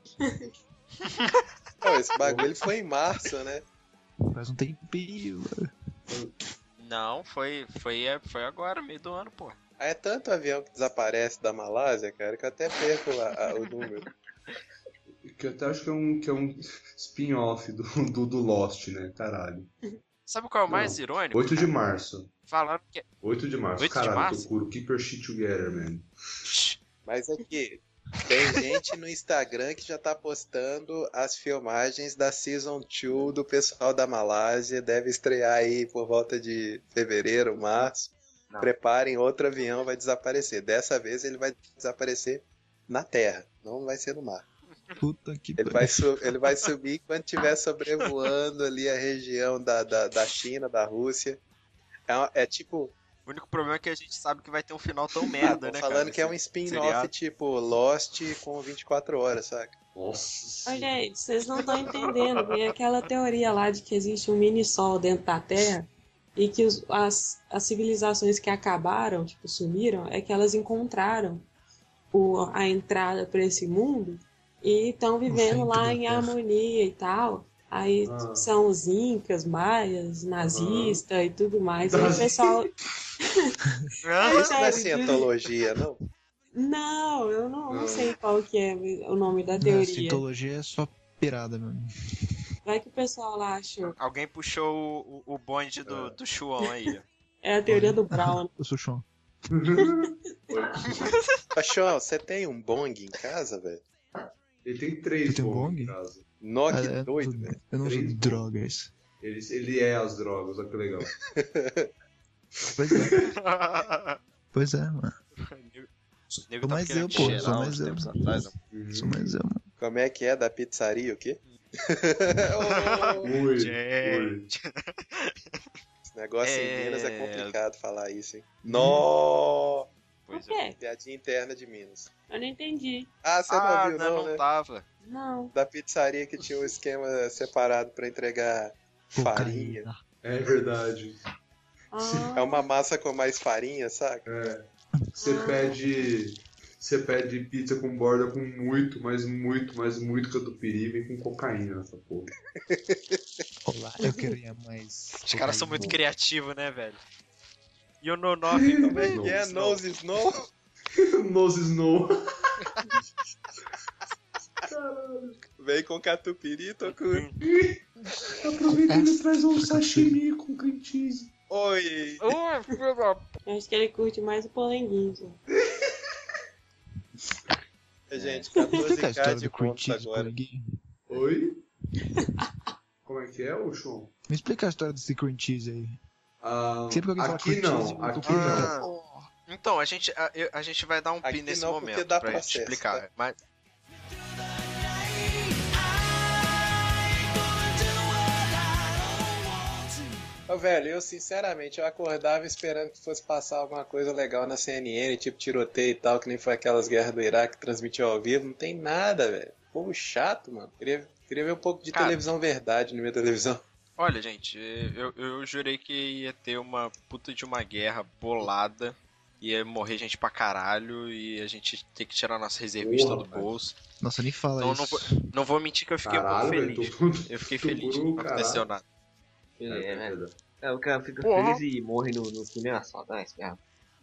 Pô, esse bagulho foi em março, né? Faz um tempinho, velho. Não, foi, foi, é, foi agora, meio do ano, pô. Ah, é tanto avião que desaparece da Malásia, cara, que eu até perco a- a- o número. Que eu até acho que é um, que é um spin-off do, do, do Lost, né? Caralho. Sabe qual é o mais Não, irônico? oito de março. Falaram que. oito de março. oito de Caralho, março? Tokuro, keep your shit together, man. Mas aqui, tem gente no Instagram que já tá postando as filmagens da Season dois do pessoal da Malásia. Deve estrear aí por volta de fevereiro, março. Não. Preparem, outro avião vai desaparecer. Dessa vez ele vai desaparecer na terra, não vai ser no mar. Puta que Ele vai, su- ele vai subir quando estiver sobrevoando ali a região da, da, da China, da Rússia. É, uma- é tipo. O único problema é que a gente sabe que vai ter um final tão Ah, merda, tô né, falando cara? que é um Esse spin-off seriado. tipo Lost com vinte e quatro horas, saca? Nossa. Ô, gente, vocês não estão entendendo. Tem aquela teoria lá de que existe um mini-sol dentro da Terra e que os- as, as civilizações que acabaram, tipo, sumiram, é que elas encontraram o, a entrada para esse mundo e estão vivendo centro lá da em Terra. harmonia e tal. Aí Ah. são os incas, maias, nazistas e tudo mais. Aí o Nazista. pessoal... Isso não é sério, cientologia, não? Não, eu não, não Hum. sei qual que é o nome da Não, teoria. cientologia é só pirada, mano. Vai que o pessoal lá achou. Alguém puxou o, o, o bonde do, do Chuão aí, ó. É a teoria do Brown. Eu sou chão. Paixão, você tem um bong em casa, velho? Ele tem três Você tem um bong bong? em casa. Nó, que Ah, é, doido, tudo- velho. Eu não Três uso bons. drogas. Ele, ele é as drogas, olha que legal. Pois é, pois é, mano. O nego Sou tá mais querendo eu, pô. cheirar Sou uns mais eu. tempos atrás, ó. Sou mais eu, mano. Como é que é da pizzaria, o quê? Oh, Ui, Gente. ui. esse negócio É. em Minas é complicado falar isso, hein? Nó! Por Pois é. quê? Piadinha interna de Minas. Eu não entendi. Ah, você Ah, não viu, não, não, não né? tava. Não. Da pizzaria que tinha um esquema separado pra entregar farinha. Cocaína. É verdade. Ah, É uma massa com mais farinha, saca? É. Você pede. Você pede pizza com borda com muito, mas muito, mas muito catupiry e vem com cocaína nessa porra. Olá, eu queria mais. Os caras são muito cocaína. criativos, né, velho? You know nothing. Como é que é? Snow. Nose Snow? Nose Snow. Vem com catupiry, Tokuro. Aproveita e me traz um sashimi com cream cheese. Oi! Ô, filho da p- eu acho que ele curte mais o polenguinho. Gente, Explica a quatorze k história de do cream pontos cheese, agora. polenguinho. Oi? Como é que é, ô Sean? Me explica a história desse cream cheese aí. Ah, Sempre que alguém fala aqui cream cheese, não, eu tô aqui não. Ah, então, a gente, a, eu- a gente vai dar um Aqui pin nesse não, porque momento dá pra processo, te explicar. tá? Mas, Ô, velho, eu sinceramente, eu acordava esperando que fosse passar alguma coisa legal na C N N, tipo tiroteio e tal, que nem foi aquelas guerras do Iraque que transmitiu ao vivo. Não tem nada, velho. Povo chato, mano. Queria, queria ver um pouco de Cara. televisão verdade na minha televisão. olha, gente, eu, eu jurei que ia ter uma puta de uma guerra bolada. Ia morrer gente pra caralho e a gente ter que tirar nossa reservista Porra, do rapaz. bolso. Nossa, nem fala Então isso. não vou, não vou mentir que eu fiquei Caralho, um pouco velho. feliz. tô- Eu fiquei tô feliz, por um não aconteceu caralho. nada. É, né? verdade. É, o cara fica Porra. feliz e morre no, no primeiro assalto. Ah, esse cara.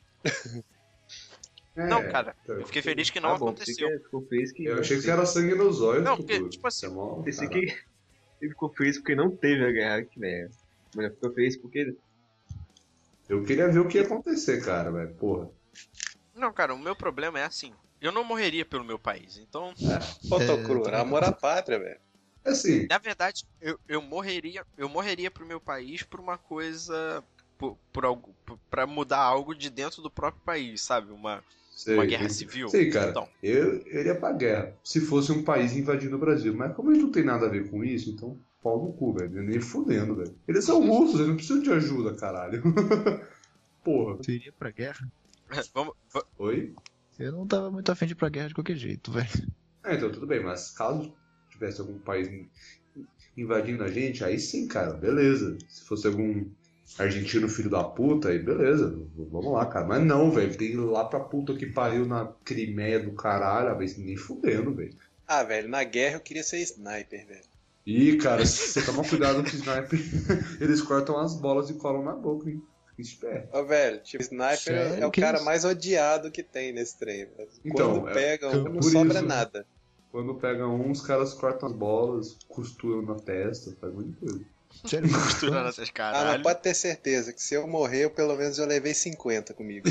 É, Não, cara, tá. eu fiquei feliz que não Ah, bom, pensei aconteceu. que ficou feliz que. Eu achei que você era sangue nos olhos. Não, Tucuro. porque, tipo assim, Você é mó- Pensei caralho. que ele ficou feliz porque não teve a guerra que velho. Mas ele ficou feliz porque. Eu queria ver o que ia acontecer, cara, velho. Porra. Não, cara, o meu problema é assim. Eu não morreria pelo meu país. Então, Pô, É, Tokuro, tá. amor à pátria, velho. Assim, na verdade, eu, eu morreria, eu morreria pro meu país por uma coisa, por, por algo, por- pra mudar algo de dentro do próprio país, sabe? Uma, sei, uma guerra sei. civil. Sei, cara. Então, Eu, eu iria pra guerra se fosse um país invadindo o Brasil. Mas como eles não tem nada a ver com isso, então pau no cu, velho. Nem fudendo, velho. Eles são russos, eles não precisam de ajuda, caralho. Porra. Você iria pra guerra? vamos, va- Oi? Eu não tava muito afim de ir pra guerra de qualquer jeito, velho. Ah, então tudo bem, mas caso tivesse algum país in- invadindo a gente, aí sim, cara, beleza. Se fosse algum argentino filho da puta, aí beleza, v- vamos lá, cara. Mas não, velho, tem que ir lá pra puta que pariu na Crimeia do caralho, velho, nem fudendo, velho. Ah, velho, na guerra eu queria ser sniper, velho. Ih, cara, se você toma cuidado com o sniper, eles cortam as bolas e colam na boca, hein? Fica esperto. Ô, velho, tipo, sniper Sério? é o Que cara isso? mais odiado que tem nesse trem, velho. Então, Quando é- pega um, é não por sobra isso. nada. Quando pega um, os caras cortam as bolas, costuram na testa, faz muita coisa. Sério, costurando essas Ah, caralho. mas pode ter certeza que se eu morrer, eu pelo menos eu levei cinquenta comigo.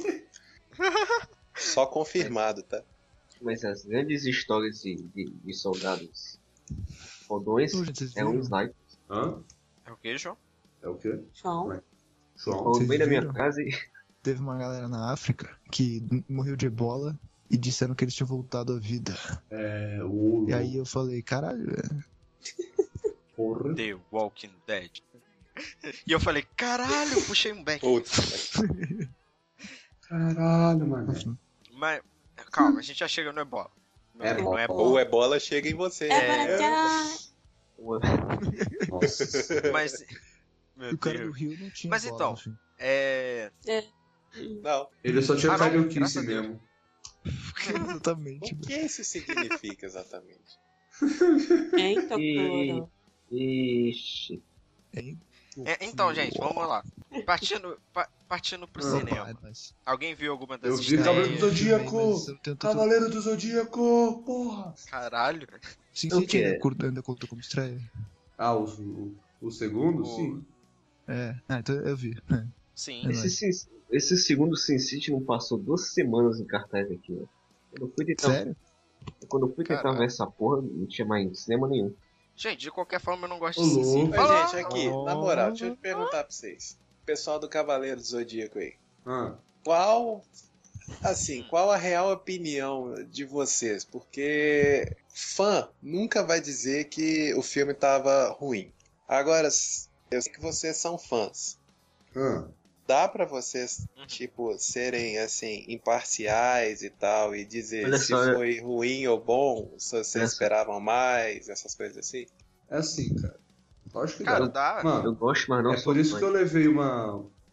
Só confirmado, tá? Mas as grandes histórias de, de, de soldados fodões Ô, gente, vocês é um viram? sniper. Hã? É o que, João? É o quê? João. João? No Vocês meio da minha viram? casa e. Teve uma galera na África que n- morreu de ebola e disseram que eles tinham voltado à vida. É, o... E aí eu falei, caralho, velho. Porra. The Walking Dead. E eu falei, caralho, puxei um back. Putz, Caralho, mano. Mas, calma, a gente já chega no Ebola. Não É não é bom. bom. ou ebola chega em você. É para Uma... Nossa. Mas, meu O cara do Deus. Rio não tinha Mas ebola, então, enfim. é... Não. Ele só tinha Ah, não, carioquice graças a Deus. mesmo. Exatamente, O que isso significa exatamente? Hein, Tokuro? Ixi. Hein? é, então, gente, vamos lá. Partindo, pa- partindo pro Opa, cinema. É nóis. Alguém viu alguma Eu dessas vi Cavaleiro do estreias? Zodíaco! Mas eu tenho tanto- Cavaleiro do Zodíaco! Porra! Caralho. Sin O City quê? ainda curta- ainda conta como estreia? Ah, o, o, o segundo? O- Sim. É, ah, então eu vi. É. Sim. É Esse, nóis. Sin- esse segundo Sin City não passou duas semanas em cartaz aqui, ó. Quando eu fui tentar, Sério? quando eu fui tentar Caralho. ver essa porra, não tinha mais cinema nenhum. Gente, de qualquer forma eu não gosto Ô, de Sin City. louco. Mas, Fala- gente, aqui, na moral, deixa eu perguntar pra vocês. Pessoal do Cavaleiro do Zodíaco aí. Ah, Qual, assim, qual a real opinião de vocês? Porque fã nunca vai dizer que o filme tava ruim. Agora, eu sei que vocês são fãs. ah. Dá pra vocês, tipo, serem, assim, imparciais e tal, e dizer Olha se só, eu- foi ruim ou bom, se vocês Olha só. esperavam mais, essas coisas assim? É assim, cara. Acho que Cara, dá. dá. Mano, Eu gosto, mas não é sou por isso fã. que eu levei uma,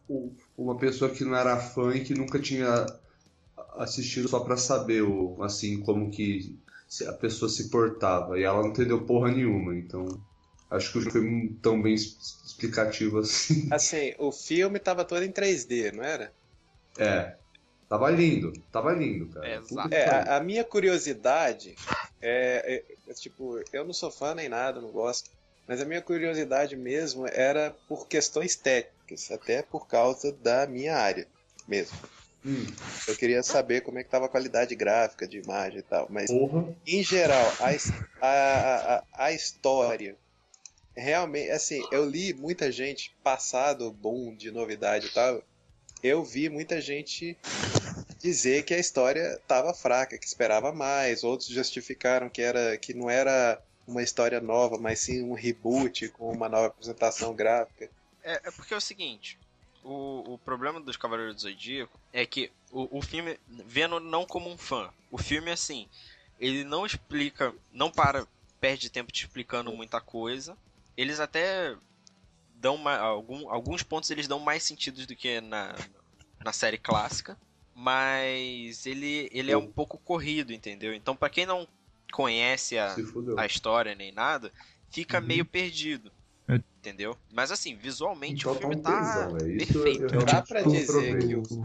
o- uma pessoa que não era fã e que nunca tinha assistido só pra saber o, assim, como que se- a pessoa se portava. E ela não entendeu porra nenhuma, então acho que o filme não foi tão bem es- explicativo assim. Assim, o filme tava todo em três D, não era? É, tava lindo, tava lindo, cara. Exato. Puta que É, pariu. a, a minha curiosidade é, é- é, tipo, eu não sou fã nem nada, não gosto, mas a minha curiosidade mesmo era por questões técnicas, até por causa da minha área mesmo. Hum, Eu queria saber como é que tava a qualidade gráfica de imagem e tal, mas porra. em geral, a, his- a, a, a história, realmente, assim, eu li muita gente, passado o boom de novidade e tal, eu vi muita gente dizer que a história tava fraca, que esperava mais, outros justificaram que, era, que não era uma história nova, mas sim um reboot com uma nova apresentação gráfica. É, é porque é o seguinte, o, o problema dos Cavaleiros do Zodíaco é que o, o filme, vendo não como um fã, o filme assim, ele não explica, não para, perde tempo te explicando muita coisa, eles até dão ma- algum, alguns pontos eles dão mais sentido do que na, na série clássica, mas ele, ele é um pouco corrido, entendeu? Então pra quem não conhece a, Se fudeu. a história nem nada, fica Uhum. meio perdido. É. Entendeu? Mas assim, visualmente Então o filme tá um tá tesão, velho. Isso eu- perfeito. eu realmente Dá pra não dizer provei. que o-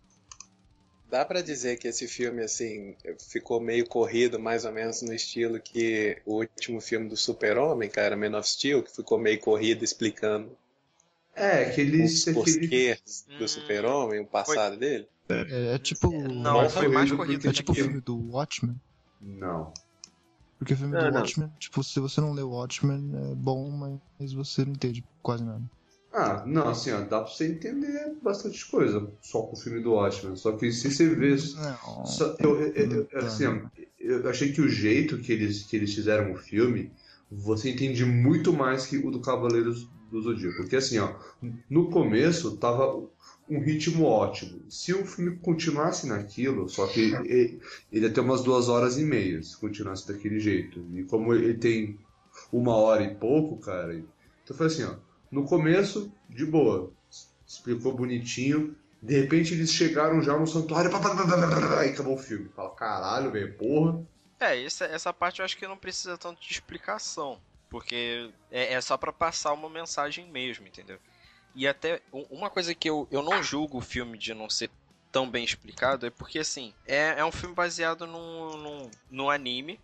Dá pra dizer que esse filme, assim, ficou meio corrido, mais ou menos no estilo que o último filme do Super-Homem, cara, Man of Steel, que ficou meio corrido explicando É, que eles. os porquês Hum, do Super-Homem, o passado dele. É, é tipo. Não, Mais foi mais corrido corrido porque É que tipo o aquilo. filme do Watchmen. Não. Porque o filme Não, do não. Watchmen, tipo, se você não leu Watchmen, é bom, mas você não entende quase nada. Ah, não, assim, ó, dá pra você entender bastante coisa só com o filme do Watchmen. Só que se você vê. Não. só- eu, eu- eu- Não eu- dá, assim, não. ó, eu achei que o jeito que eles, que eles fizeram o filme, você entende muito mais que o do Cavaleiros do Zodíaco. Porque assim, ó, no começo tava um ritmo ótimo. Se o filme continuasse naquilo, só que ele, ele ia ter umas duas horas e meia se continuasse daquele jeito. E como ele tem uma hora e pouco, cara, então foi assim, ó. No começo, de boa, explicou bonitinho. De repente eles chegaram já no santuário, pá, pá, pá, pá, pá, pá, e acabou o filme. Fala, caralho, velho, porra. É, essa, essa parte eu acho que não precisa tanto de explicação. Porque é, é só pra passar uma mensagem mesmo, entendeu? E até um- uma coisa que eu, eu não julgo o filme de não ser tão bem explicado é porque, assim, é, é um filme baseado num, num, num anime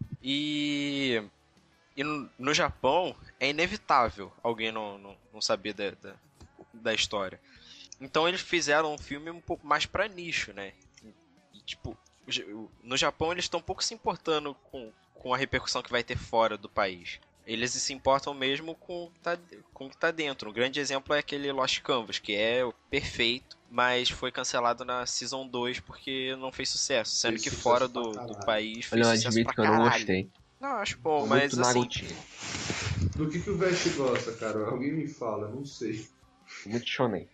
e, e no, no Japão é inevitável alguém não, não, não saber da, da, da história. Então eles fizeram um filme um pouco mais pra nicho, né? E, tipo, no Japão eles estão um pouco se importando com, com a repercussão que vai ter fora do país. Eles se importam mesmo com o que tá, com o que tá dentro. Um grande exemplo é aquele Lost Canvas, que é o perfeito, mas foi cancelado na Season dois porque não fez sucesso. Sendo Fez que sucesso fora pra do, caralho. do país fez Olha, eu sucesso admito pra que eu não caralho. gostei. Não, acho bom, Muito mas assim... Narutinho. Do que, que o Vest gosta, cara? Alguém me fala, eu não sei. Muito shonen.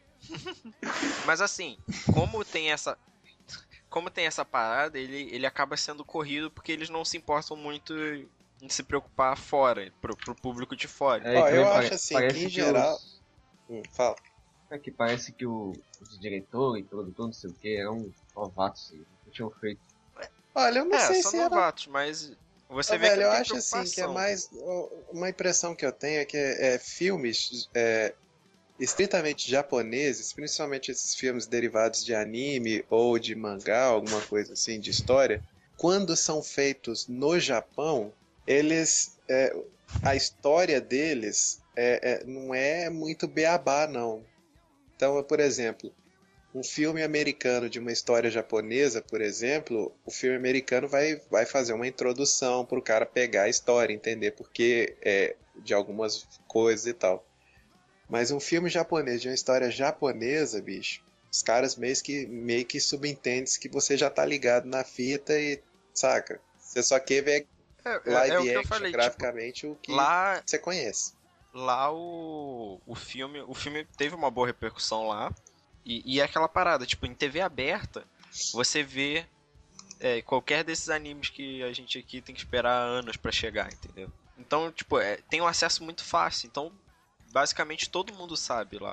Mas assim, como tem essa... Como tem essa parada, ele, ele acaba sendo corrido porque eles não se importam muito em se preocupar fora, pro, pro público de fora. É, e Ó, também eu pare- acho assim, parece que em que geral... os- Hum, fala. É que parece que o, os diretores, produtor, não sei o que, eram novatos e não tinham feito. Olha, eu não É, sei são se era... novatos, mas você Ô, vê velho, que eu não tem acho assim que é preocupação. mais... Uma impressão que eu tenho é que é, é filmes é, estritamente japoneses, principalmente esses filmes derivados de anime ou de mangá, alguma coisa assim, de história, quando são feitos no Japão, eles... é, a história deles é, é, não é muito beabá, não. Então, por exemplo, um filme americano de uma história japonesa, por exemplo, o filme americano vai, vai fazer uma introdução para o cara pegar a história, entender porque é, de algumas coisas e tal. Mas um filme japonês de uma história japonesa, bicho, os caras meio que, meio que subentendem que você já tá ligado na fita e, saca? Você só quer ver É, é, live é o que eu action, falei, tipo, graficamente, o que lá, você conhece. lá o, o filme o filme teve uma boa repercussão lá e, e é aquela parada, tipo, em T V aberta você vê é, qualquer desses animes que a gente aqui tem que esperar anos pra chegar, entendeu? Então, tipo, é, tem um acesso muito fácil, então basicamente todo mundo sabe lá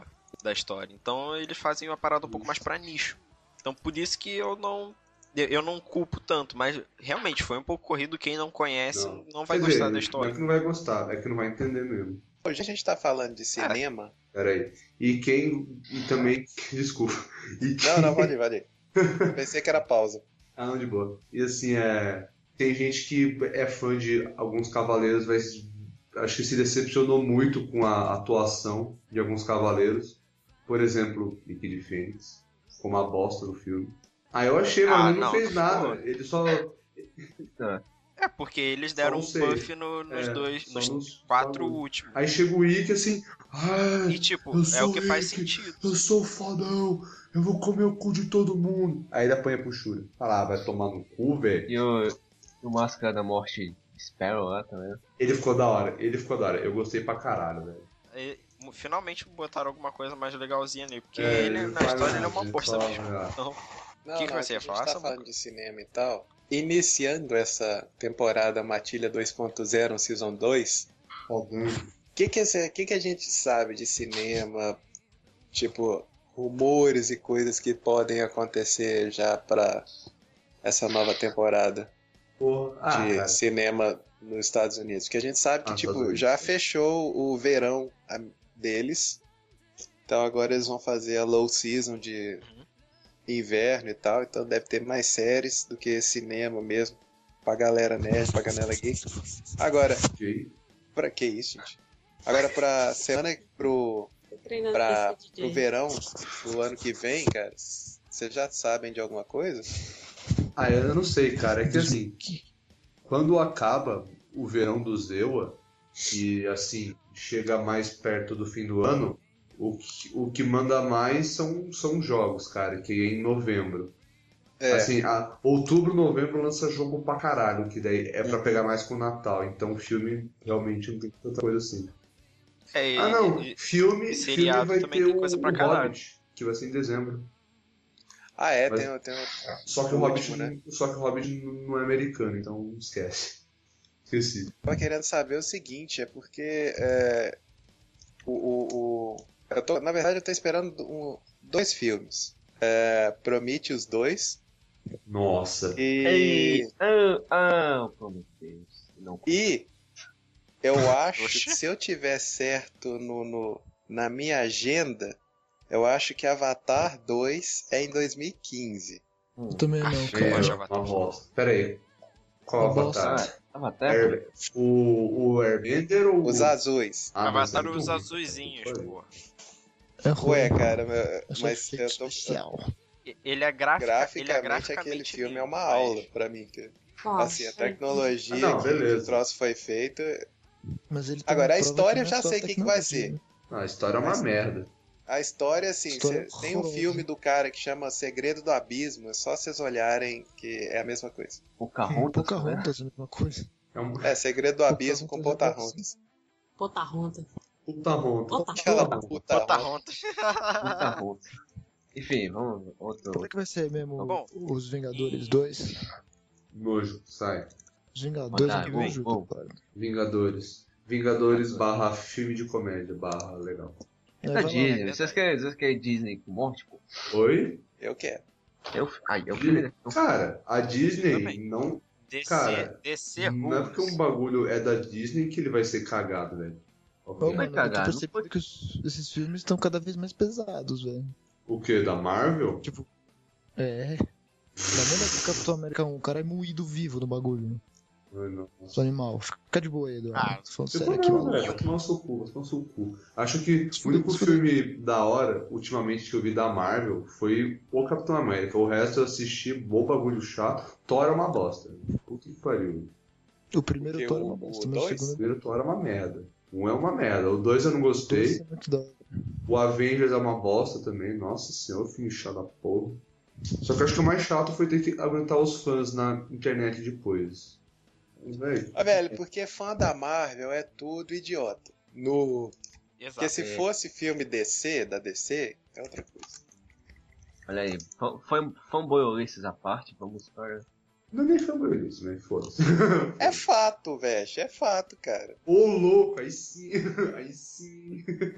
da história. Então eles fazem uma parada um pouco mais pra nicho. Então por isso que eu não eu eu não culpo tanto, mas realmente foi um pouco corrido. Quem não conhece não, Não. vai Quer gostar dizer, da história. Não é que não vai gostar, é que não vai entender mesmo. Hoje a gente tá falando de cinema. Pera aí. E quem. E também. Desculpa. E quem... Não, não, pode ir, pode ir. Pensei que era pausa. Ah, não, de boa. E assim, é. Tem gente que é fã de alguns cavaleiros, mas acho que se decepcionou muito com a atuação de alguns cavaleiros. Por exemplo, Nick de Fênix. Ficou uma bosta no filme. Ah, eu achei, mano, Ah, ele não, não, fez ficou. nada. Ele só. É, porque eles deram um Só não sei. buff no- nos É, dois, só nos nos- quatro só no- últimos. Aí chega o Ikki assim. Ah, E tipo, eu é sou o que faz Ikki, sentido. Eu sou fodão. Eu vou comer o cu de todo mundo. Aí ele apanha pro Shura. Fala, ah, vai tomar no cu, velho. E o, o Máscara da Morte Sparrow lá também. Ele ficou da hora, ele ficou da hora. Eu gostei pra caralho, velho. E, finalmente botaram alguma coisa mais legalzinha nele. Porque É, ele, ele não na faz história, nada, ele é uma ele bosta só- mesmo. é. Então, Não, Que que não, você ia a gente falar, tá Samuca? falando de cinema e tal. Iniciando essa temporada Matilha dois ponto zero, Season dois, Algum. o que que, esse- que que a gente sabe de cinema? Tipo, rumores e coisas que podem acontecer já pra essa nova temporada Porra. Ah, de cara. cinema nos Estados Unidos. Porque a gente sabe que, Ah, tipo, Estados Unidos. já fechou o verão a- deles. Então agora eles vão fazer a low season de inverno e tal. Então deve ter mais séries do que cinema mesmo. Pra galera nerd, pra galera geek. Agora, Ok. pra que isso, gente? Agora pra semana, pro, Tô treinando pra, pra ser pro D J. verão do ano que vem, cara, vocês já sabem de alguma coisa? Ah, eu não sei, cara. É que assim, quando acaba o verão do Zewa, e assim, chega mais perto do fim do ano, o que, o que manda mais são, são jogos, cara, que é em novembro. É, Assim, a, outubro, novembro lança jogo pra caralho, que daí é pra pegar mais com o Natal. Então o filme realmente não tem tanta coisa assim. é, Ah, não. e- Filme, e filme seriado vai também ter tem o, coisa pra o caralho. Hobbit, que vai ser em dezembro. ah é, Mas- tem, tem um- Só que o, O Hobbit, último, né? só que o Hobbit não é americano, então esquece. Esqueci. tava querendo saber o seguinte, é porque é, o, o, o- eu tô, na verdade eu tô esperando um- dois filmes. É, Prometheus dois Nossa. e, Ei, ah, ah, Prometheus. Não. e eu acho Oxi. que se eu tiver certo no, no- na minha agenda, eu acho que Avatar dois é em dois mil e quinze. Hum. Eu também não, É, cara. gosto de uma Avatar. bosta. Pera aí. Qual Uma Avatar? bosta. Ah, Avatar? Air- o, o Airbender ou Os o... azuis. Ah, mas Avatar é muito os ruim, azuizinhos, cara. pô. É ruim. Ué, cara, É mas, só mas eu efeito tô, especial. E- Ele é gráfica, ele é graficamente graficamente aquele filme lindo, é uma mas- aula pra mim. que- Assim, a Nossa. tecnologia Ah, não, que o beleza. troço foi feito. Mas ele Agora, a também prova história eu não é já só sei o que que vai tecnologia, ser. né? Ah, a história é uma Mas- merda. A história, assim, História cê- tem um horrorosa. filme do cara que chama Segredo do Abismo, é só vocês olharem que é a mesma coisa. Pocahontas, né? Pocahontas, a mesma coisa. É um É, Segredo do Abismo com Pocahontas Pocahontas. Pocahontas. puta ronta. Pocahontas. Aquela Pocahontas. puta. Pocahontas. Pocahontas. Enfim, vamos. Outro. Como é que vai ser mesmo Bom, os Vingadores e- dois? Nojo, sai. Os Vingadores Mandar, é vou, nojo, vou. cara. Vingadores. Vingadores barra filme de comédia, barra legal. É, Da vai lá. Disney. Vocês querem, vocês querem Disney com morte, pô? Oi? Eu quero. Eu, ai, eu queria. Cara, a Disney também. não, D C, Cara, D C não é porque um rules. bagulho é da Disney que ele vai ser cagado, velho. Ô, Ok. mano, eu tô cagar, não percebendo foi- que os- esses filmes estão cada vez mais pesados, velho. O que? Da Marvel? Tipo, é. Da mesma que o Capitão América um, o cara é moído vivo no bagulho, né? Ai, não. Os animal. Fica de boa aí, Eduardo. Ah, Tô falando Eu sério tô aqui, não, maluco. velho. Vai tomar o seu cu, vai tomar o seu cu. Acho que o único Isso- filme da hora, ultimamente, que eu vi da Marvel foi o Capitão América. O resto eu assisti, bom bagulho chato. Thor é uma bosta. Puta que pariu. O primeiro Porque Thor é o- uma bosta, o mas o dois? O segundo primeiro Thor é uma merda. Um é uma merda. O dois eu não é gostei. é muito da hora. O Avengers é uma bosta também. Nossa senhora, filme chato da porra. Só que eu acho que o mais chato foi ter que aguentar os fãs na internet depois. Mas, velho. Ah, velho, porque fã da Marvel é tudo idiota. No... Porque Exato. se É. fosse filme D C, da D C, é outra coisa. Olha aí, fã- fã- fanboyolices à parte, vamos para. Não é nem fanboy isso, né? Foda-se. É fato, velho, é fato, cara. Ô louco, aí sim. Aí sim.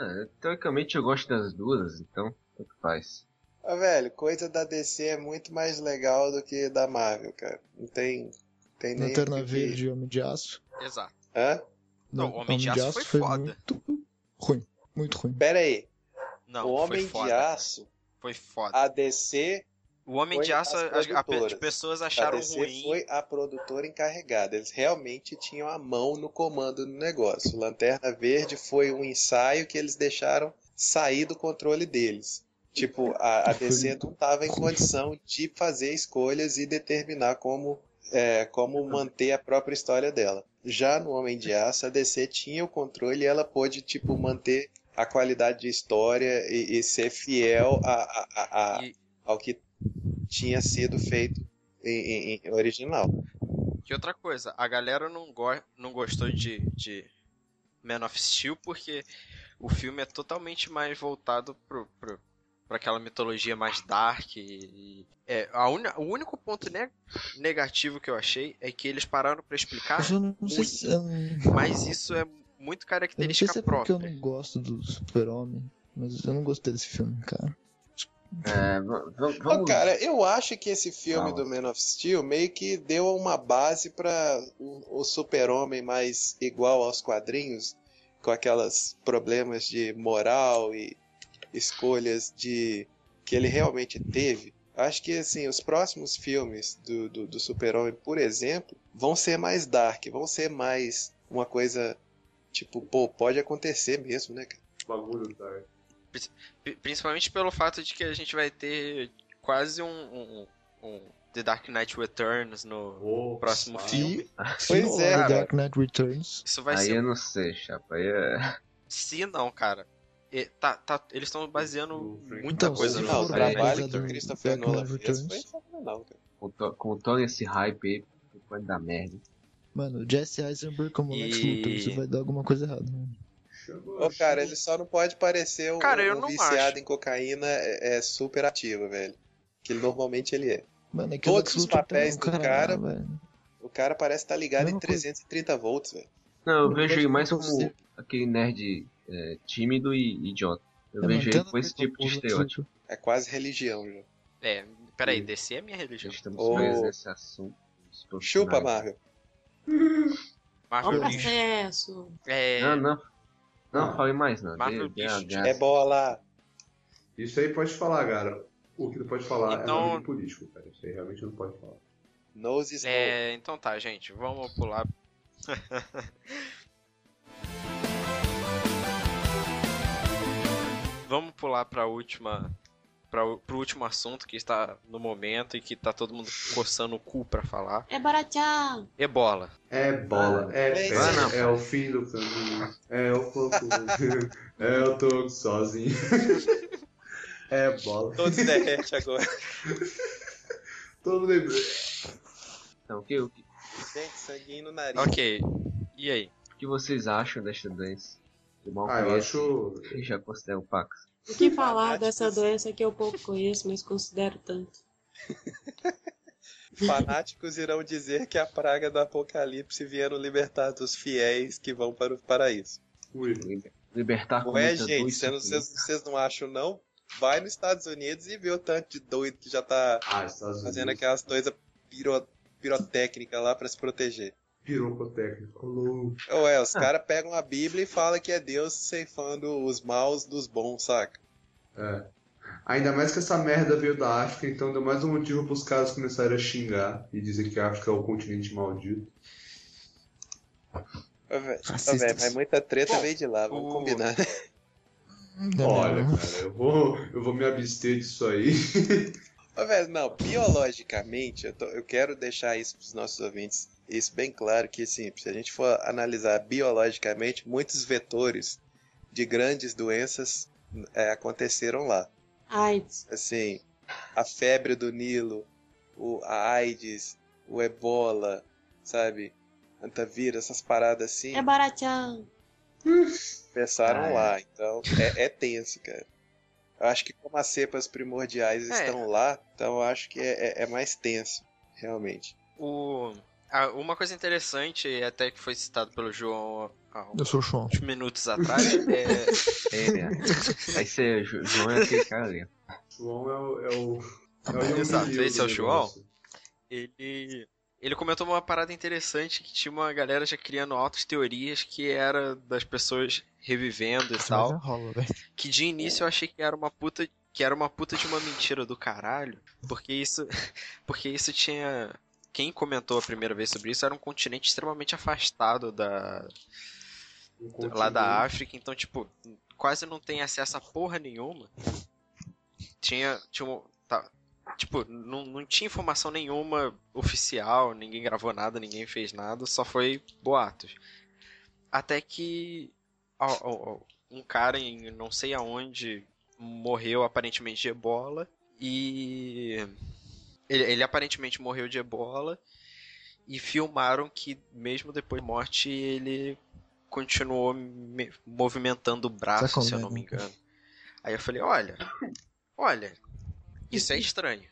É, teoricamente eu gosto das duas, então tanto faz. Ah, velho, coisa da D C é muito mais legal do que da Marvel, cara. Não tem, tem nem Lanterna o que... Verde e Homem de Aço. Exato. Hã? Não, Não, o Homem de Aço foi foda. muito ruim. Muito ruim. Pera aí. Não, o foi Homem foda, de cara. Aço, Foi foda. a D C... O Homem foi de Aço, as as, as- as produtoras. pessoas A acharam D C ruim. foi a produtora encarregada. Eles realmente tinham a mão no comando do negócio. Lanterna Verde foi um ensaio que eles deixaram sair do controle deles. Tipo, a, a D C não estava em condição de fazer escolhas e determinar como, é, como manter a própria história dela. Já no Homem de Aço, a D C tinha o controle e ela pôde, tipo, manter a qualidade de história e, e ser fiel a, a, a, a, E, ao que tinha sido feito em, em- em original. que outra coisa, a galera não, go não gostou de, de Man of Steel porque o filme é totalmente mais voltado pro, pro, pra aquela mitologia mais dark. E, é, a uni o único ponto ne negativo que eu achei é que eles pararam pra explicar Mas eu não, não sei muito, se. Eu não, mas isso é muito eu não sei característica se é porque própria. eu não gosto do Super-Homem. Mas eu não gostei desse filme, cara. É, va- va- Ô, vamos. cara, eu acho que esse filme Fala. do Man of Steel meio que deu uma base para o, o super-homem mais igual aos quadrinhos, com aquelas problemas de moral e escolhas de que ele realmente teve. Acho que assim, os próximos filmes do, do, do super-homem, por exemplo, vão ser mais dark, vão ser mais uma coisa tipo, pô, pode acontecer mesmo, né, cara? Bagulho, tá? Pri- Principalmente pelo fato de que a gente vai ter quase um, um, um The Dark Knight Returns no Ô, próximo pai. filme. Se Pois rolar é, The cara. Dark Knight Returns. Isso vai Aí ser. eu não sei, chapa. Aí é. Se não, cara. E tá, tá, eles estão baseando O Frank muita Então, coisa se no Não, o for no Man trabalho of que baseado o em Christopher Dark Nolan Knight fez Returns. foi fenomenal, cara. Com, to com todo esse hype aí, pode dar merda. Mano, Jesse Eisenberg como Lex E- Luthor. Isso vai dar alguma coisa errada, mano. Chegou, Ô, cara, chegou. ele só não pode parecer um, Cara, eu um não viciado acho. em cocaína é, é super ativo, velho. Que ele, normalmente ele é. Mano, é que o Todos Lex os Luthor papéis também é um do cara, cara- velho. O cara parece estar ligado em Mesma coisa. trezentos e trinta volts, velho. Não, eu Não, vejo pode ele mais ser como você. aquele nerd é, tímido e idiota. Eu É, vejo mano, ele tem com esse nada a ver tipo com de o Lex estereótipo. Luthor. É quase religião, já. É, peraí, D C é minha religião. Estamos Ô. presos nesse assunto. dos Chupa, personagens. Marvel. Marvel Ao lixo. processo. É, Não, não. Não, Ah. fale mais não. Marvel Dê- dê a lixo, graça. É bola. Isso aí pode falar, cara. O que não pode falar Então- é bagulho político, cara. Isso aí realmente não pode falar. Nose Snow. é, então tá, gente, vamos pular. Vamos pular pra última. Pra, o- pro último assunto que está no momento e que tá todo mundo coçando o cu pra falar. É baratear. Ebola. É bola, é É fé, isso aí. Ah, não, é o fim do caminho, é o pouco, é eu tô sozinho. É bola. Todos derrete agora. Todo mundo lembrou. Então, o que, o, que, Gente, sanguinho no nariz. Ok. E aí? o que vocês acham desta doença? Eu mal Ah, eu conheço acho. e já considero Pax. O que falar Fanáticos. dessa doença que eu pouco conheço, mas considero tanto? Fanáticos irão dizer que a praga do apocalipse vieram libertar dos fiéis que vão para o paraíso. Ui. Libertar com Ué, muita gente, dor e vocês não- sofrimento. vocês vocês não acham, não? Vai nos Estados Unidos e vê o tanto de doido que já tá Ah, Estados fazendo Unidos. aquelas coisas piro, pirotécnicas lá pra se proteger. Pirocotécnico. Alô. Ué, os Ah. caras pegam a Bíblia e falam que é Deus ceifando os maus dos bons, saca? É. Ainda mais que essa merda veio da África, então deu mais um motivo pros caras começarem a xingar e dizer que a África é o continente maldito. Ô, velho, ô, Racistas. velho, mas muita treta Bom, veio de lá, vamos o- combinar. Não, Olha, não. cara, eu vou, eu vou me abster disso aí. Ô, velho, não, biologicamente, eu, tô- eu quero deixar isso pros nossos ouvintes, isso bem claro, que assim, se a gente for analisar biologicamente, muitos vetores de grandes doenças é, aconteceram lá. AIDS. Assim, a febre do Nilo, o, a AIDS, o Ebola, sabe? Antavírus, essas paradas assim, É baratear. começaram Ah, é. lá. Então, é, é tenso, cara. Eu acho que como as cepas primordiais É. estão lá, então eu acho que é, é- é mais tenso, realmente. O, a- uma coisa interessante, e até que foi citado pelo João há Eu sou o João. uns minutos atrás, é, É, né? Aí você, Jo- João é aquele cara ali. João é o. É o, é o Exato, Young Liu esse é o do João? negócio. ele, ele comentou uma parada interessante que tinha uma galera já criando altas teorias que era das pessoas revivendo e Isso tal. mas rola, velho. Que de início eu achei que era uma puta, que era uma puta de uma mentira do caralho, porque isso, porque isso tinha, quem comentou a primeira vez sobre isso era um continente extremamente afastado da Um lá da continente. África, então tipo, quase não tem acesso a porra nenhuma. Tinha, tinha um, tá, tipo, não, não tinha informação nenhuma oficial, ninguém gravou nada, ninguém fez nada, só foi boatos. Até que ó, ó, ó, um cara em não sei aonde morreu aparentemente de ebola e ele, ele aparentemente morreu de ebola e filmaram que mesmo depois da morte ele continuou me- movimentando o braço, Sabe como se eu é, não me né? engano. Aí eu falei, olha, olha, isso é estranho.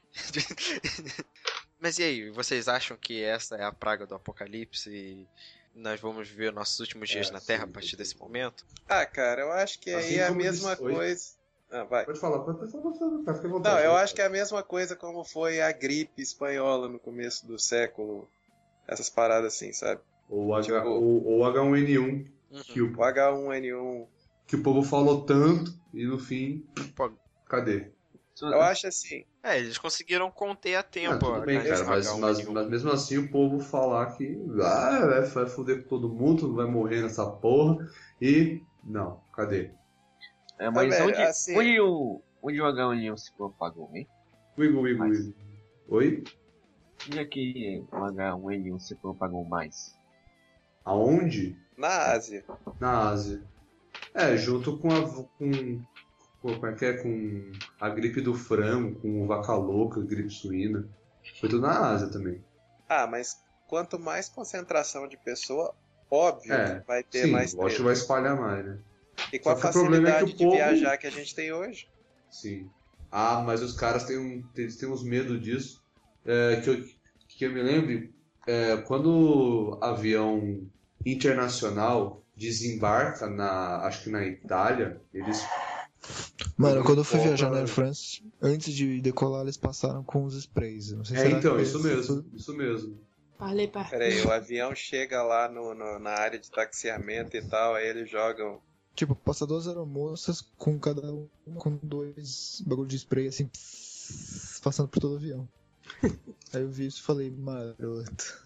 Mas e aí, vocês acham que essa é a praga do apocalipse e nós vamos viver nossos últimos dias É, na Terra sim, a partir sim. desse momento? Ah, cara, eu acho que aí Assim é a como mesma disse- Oi? coisa. Ah, vai. Pode falar, pode falar, pode falar, fica à vontade. Não, eu acho que é a mesma coisa como foi a gripe espanhola no começo do século. Essas paradas assim, sabe? Ou H, Tipo- ou, ou H um N um, Uhum. que, o, O H um N um. que o povo falou tanto e no fim, Pô, cadê? Eu acho assim. é, eles conseguiram conter a Ah, tempo. tudo a bem, cara, mas, H um N um. mas, mas mesmo assim o povo falar que ah, vai, vai foder com todo mundo, vai morrer nessa porra e. Não, cadê? É, mas velho, onde, assim- onde, o, onde o H um N um se propagou, hein? Wiggle, wiggle, Mas- wiggle. Oi? Onde é que o H um N um se propagou mais? Aonde? Na Ásia. Na Ásia. É, junto com a. Com, com, como é que é? Com a gripe do frango, com o vaca louca, gripe suína. Foi tudo na Ásia também. Ah, mas quanto mais concentração de pessoa, óbvio É, que vai ter sim, mais lógico que treta. vai espalhar mais, né? E com a Só que o problema é que facilidade o de povo- viajar que a gente tem hoje. Sim. Ah, mas os caras têm, um, eles têm uns medos disso. É, que, eu, que eu me lembre, é, quando o avião internacional desembarca na, acho que na Itália, eles... Mano, quando eu fui Copa- viajar na Air France, antes de decolar, eles passaram com os sprays. Não sei se É, era então, que isso eles- mesmo, isso mesmo. Falei pra... Peraí, o avião chega lá no, no- na área de taxiamento e tal, aí eles jogam. Tipo, passa duas aeromoças com cada um com dois bagulho de spray assim, passando por todo o avião. Aí eu vi isso e falei, maroto.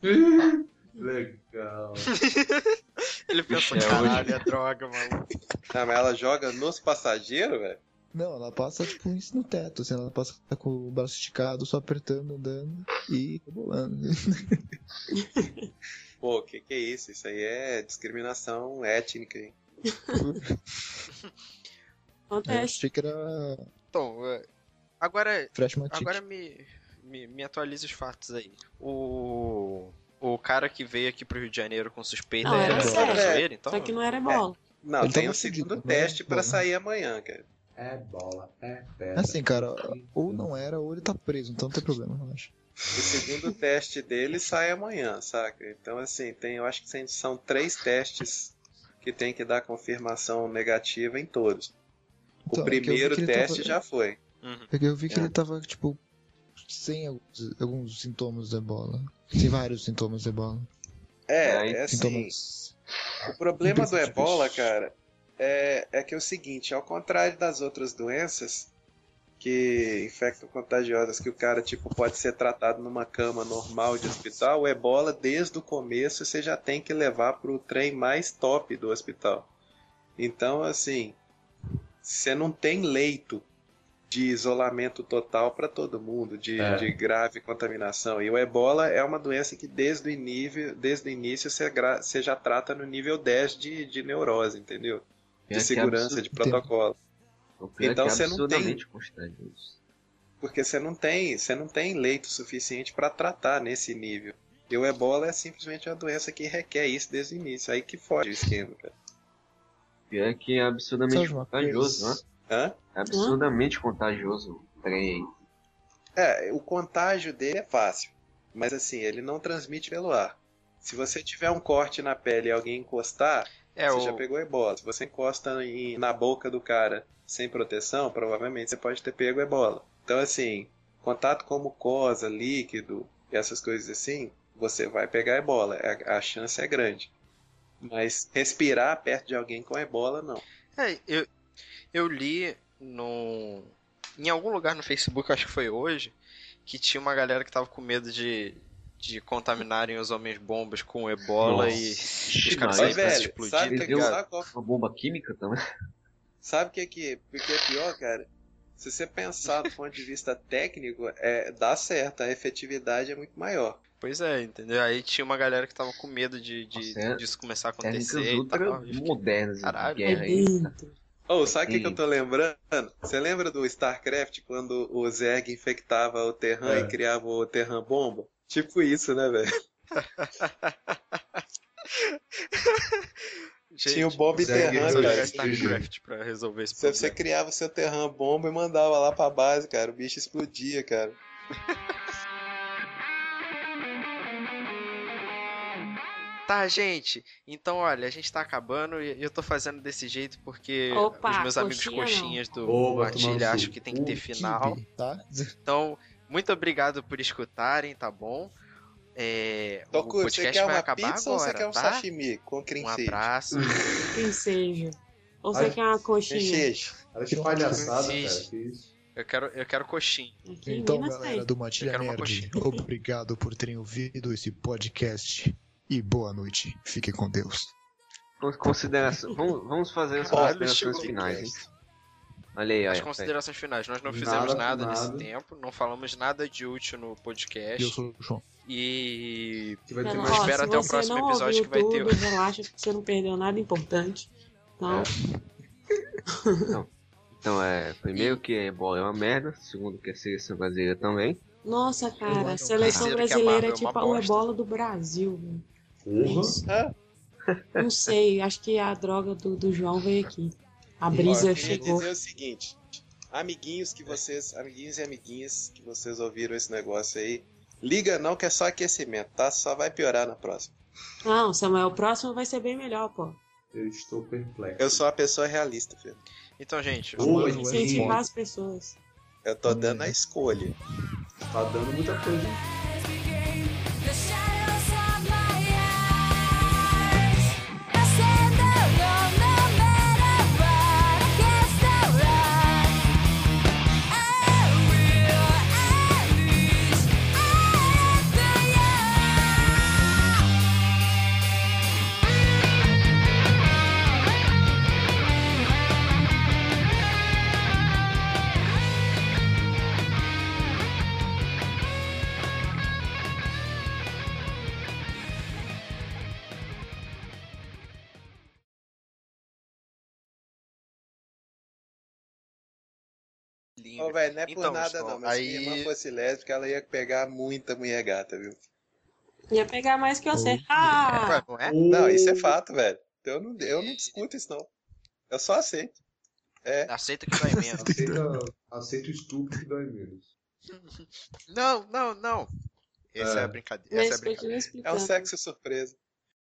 Legal. Ele pensou, Michel, caralho, é droga, maluco. Não, mas ela joga nos passageiros, velho? Não, ela passa tipo isso no teto, assim, ela passa com o braço esticado, só apertando, andando e rebolando. Pô, que que é isso? Isso aí é discriminação étnica, hein? Eu Acontece. achei que era Então, é, agora, Fresh Matic. agora me, me, me atualiza os fatos aí. O, o cara que veio aqui pro Rio de Janeiro com suspeita Não, era, era era sério. zoeira, então? Só que não era bola. Não, Ele tem tava o segundo fudido, né? teste pra Bom. sair amanhã, cara. É bola, é pedra. Assim, cara, ou não era, ou ele tá preso, então não tem problema, eu acho. O segundo teste dele sai amanhã, saca? Então, assim, tem, eu acho que são três testes que tem que dar confirmação negativa em todos. O Então, é que eu vi primeiro que ele teste tava- já foi. Uhum. Porque eu vi que É. ele tava, tipo, sem alguns, alguns sintomas da ebola. Sem vários sintomas da ebola. É, Aí, é assim, Sintomas. o problema do imperceptíveis. ebola, cara, é, é que é o seguinte, ao contrário das outras doenças que infectam contagiosas, que o cara tipo pode ser tratado numa cama normal de hospital, o ebola desde o começo você já tem que levar pro trem mais top do hospital. Então, assim, você não tem leito de isolamento total para todo mundo, de, É. de grave contaminação. E o ebola é uma doença que desde o, inível, desde o início você, gra- você já trata no nível dez de, de neurose, entendeu? É De que segurança, absurdo. de protocolo. O pior é Então que é você não tem- absurdamente contagioso. Porque você não tem, você não tem leito suficiente para tratar nesse nível. E o ebola é simplesmente uma doença que requer isso desde o início. Aí que fode o esquema, cara. O pior é que é absurdamente Sabe uma contagioso, né? coisa? Hã? É absurdamente contagioso o trem aí. É, o contágio dele é fácil. Mas assim, ele não transmite pelo ar. Se você tiver um corte na pele e alguém encostar, É, você o... já pegou ebola. Se você encosta em- na boca do cara sem proteção, provavelmente você pode ter pego ebola. Então, assim, contato com mucosa, líquido e essas coisas assim, você vai pegar ebola. A, a chance é grande. Mas respirar perto de alguém com ebola, não. É, eu, eu li no... em algum lugar no Facebook, acho que foi hoje, que tinha uma galera que tava com medo de, de contaminarem os homens bombas com ebola e os caras Mas, saírem pra se velho, explodir, sabe, tá que, ligado? sabe, qual, Uma bomba química também. sabe o que, que, o que é pior, cara? Se você pensar do ponto de vista técnico, é, dá certo, a efetividade é muito maior. Pois é, entendeu? Aí tinha uma galera que tava com medo de, de Nossa, é- disso começar a Técnicas acontecer e ultra tal. E eu fiquei, modernas de caralho. guerra aí. Dentro. Ou sabe o que, Sim. que eu tô lembrando? Você lembra do StarCraft quando o Zerg infectava o Terran É. e criava o Terran bomba? Tipo isso, né, velho? Gente, Tinha o Bob Zerg Terran, só Guerreiro, cara. jogar StarCraft pra resolver esse Você, problema. você criava o seu Terran bomba e mandava lá pra base, cara. O bicho explodia, cara. Tá, gente. Então, olha, a gente tá acabando e eu tô fazendo desse jeito porque Opa, os meus amigos coxinha não. coxinhas do Ô, vai tomar no Matilha seu acham que tem que ter O final. Kibe, tá? Então, muito obrigado por escutarem, tá bom? É, o Toku, você podcast quer vai uma acabar pizza ou você agora, quer um tá? sashimi com cream Um cheese? abraço. Quem seja. Ou você Ai, quer uma coxinha? Cheese. Cara, que palhaçada, Sim. cara. Que isso? Eu quero, eu quero coxinha. Aqui em Então, Minas galera tem. do Matilha Eu quero uma Nerd, coxinha. obrigado por terem ouvido esse podcast. E boa noite. Fiquem com Deus. Consideração. Vamos, vamos fazer as Caralho, considerações chegou. finais, hein? Olha aí, As olha. considerações finais. Nós não Nada fizemos com nada, nesse nada. tempo, não falamos nada de útil no E eu podcast. sou o João. E Que vai ter Ó, mais. espero se até o você próximo não episódio ouviu que vai ter. tudo, relaxa que você não perdeu nada importante. Então, Então, é. Primeiro que a ebola é uma merda. Segundo que a seleção brasileira também. nossa, cara, Terceiro a seleção que a brasileira Marvel é é uma tipo o bosta. ebola do Brasil. velho. Porra. Isso. Ah. Não sei, acho que a droga do, do João veio aqui. A Ó, brisa eu queria chegou. dizer o seguinte, amiguinhos que vocês, amiguinhos e amiguinhas que vocês ouviram esse negócio aí, liga não que é só aquecimento, tá? Só vai piorar na próxima. Não, Samuel, o próximo vai ser bem melhor, pô. Eu estou perplexo. Eu sou uma pessoa realista, filho. Então, gente, Boa, Mas não é Incentivar foda. as pessoas. Eu tô dando a escolha. Tá dando muita coisa. The shadows of my eyes. I stand alone no matter what. I can't stop run. I will unleash all of the Ô, velho, não é por Então, nada João, não, mas aí- se minha irmã fosse lésbica, ela ia pegar muita mulher gata, viu? Ia pegar mais que você. Ué, Ah! não é? Não, isso é fato, velho. Eu não, eu não discuto isso, não. Eu só aceito. É. Aceita que dói menos. Aceita, aceita o estupro que dói menos. Não, não, não. Essa é, É. a brincadeira. Essa é a Mas continua brincadeira. É um explicando. sexo surpresa.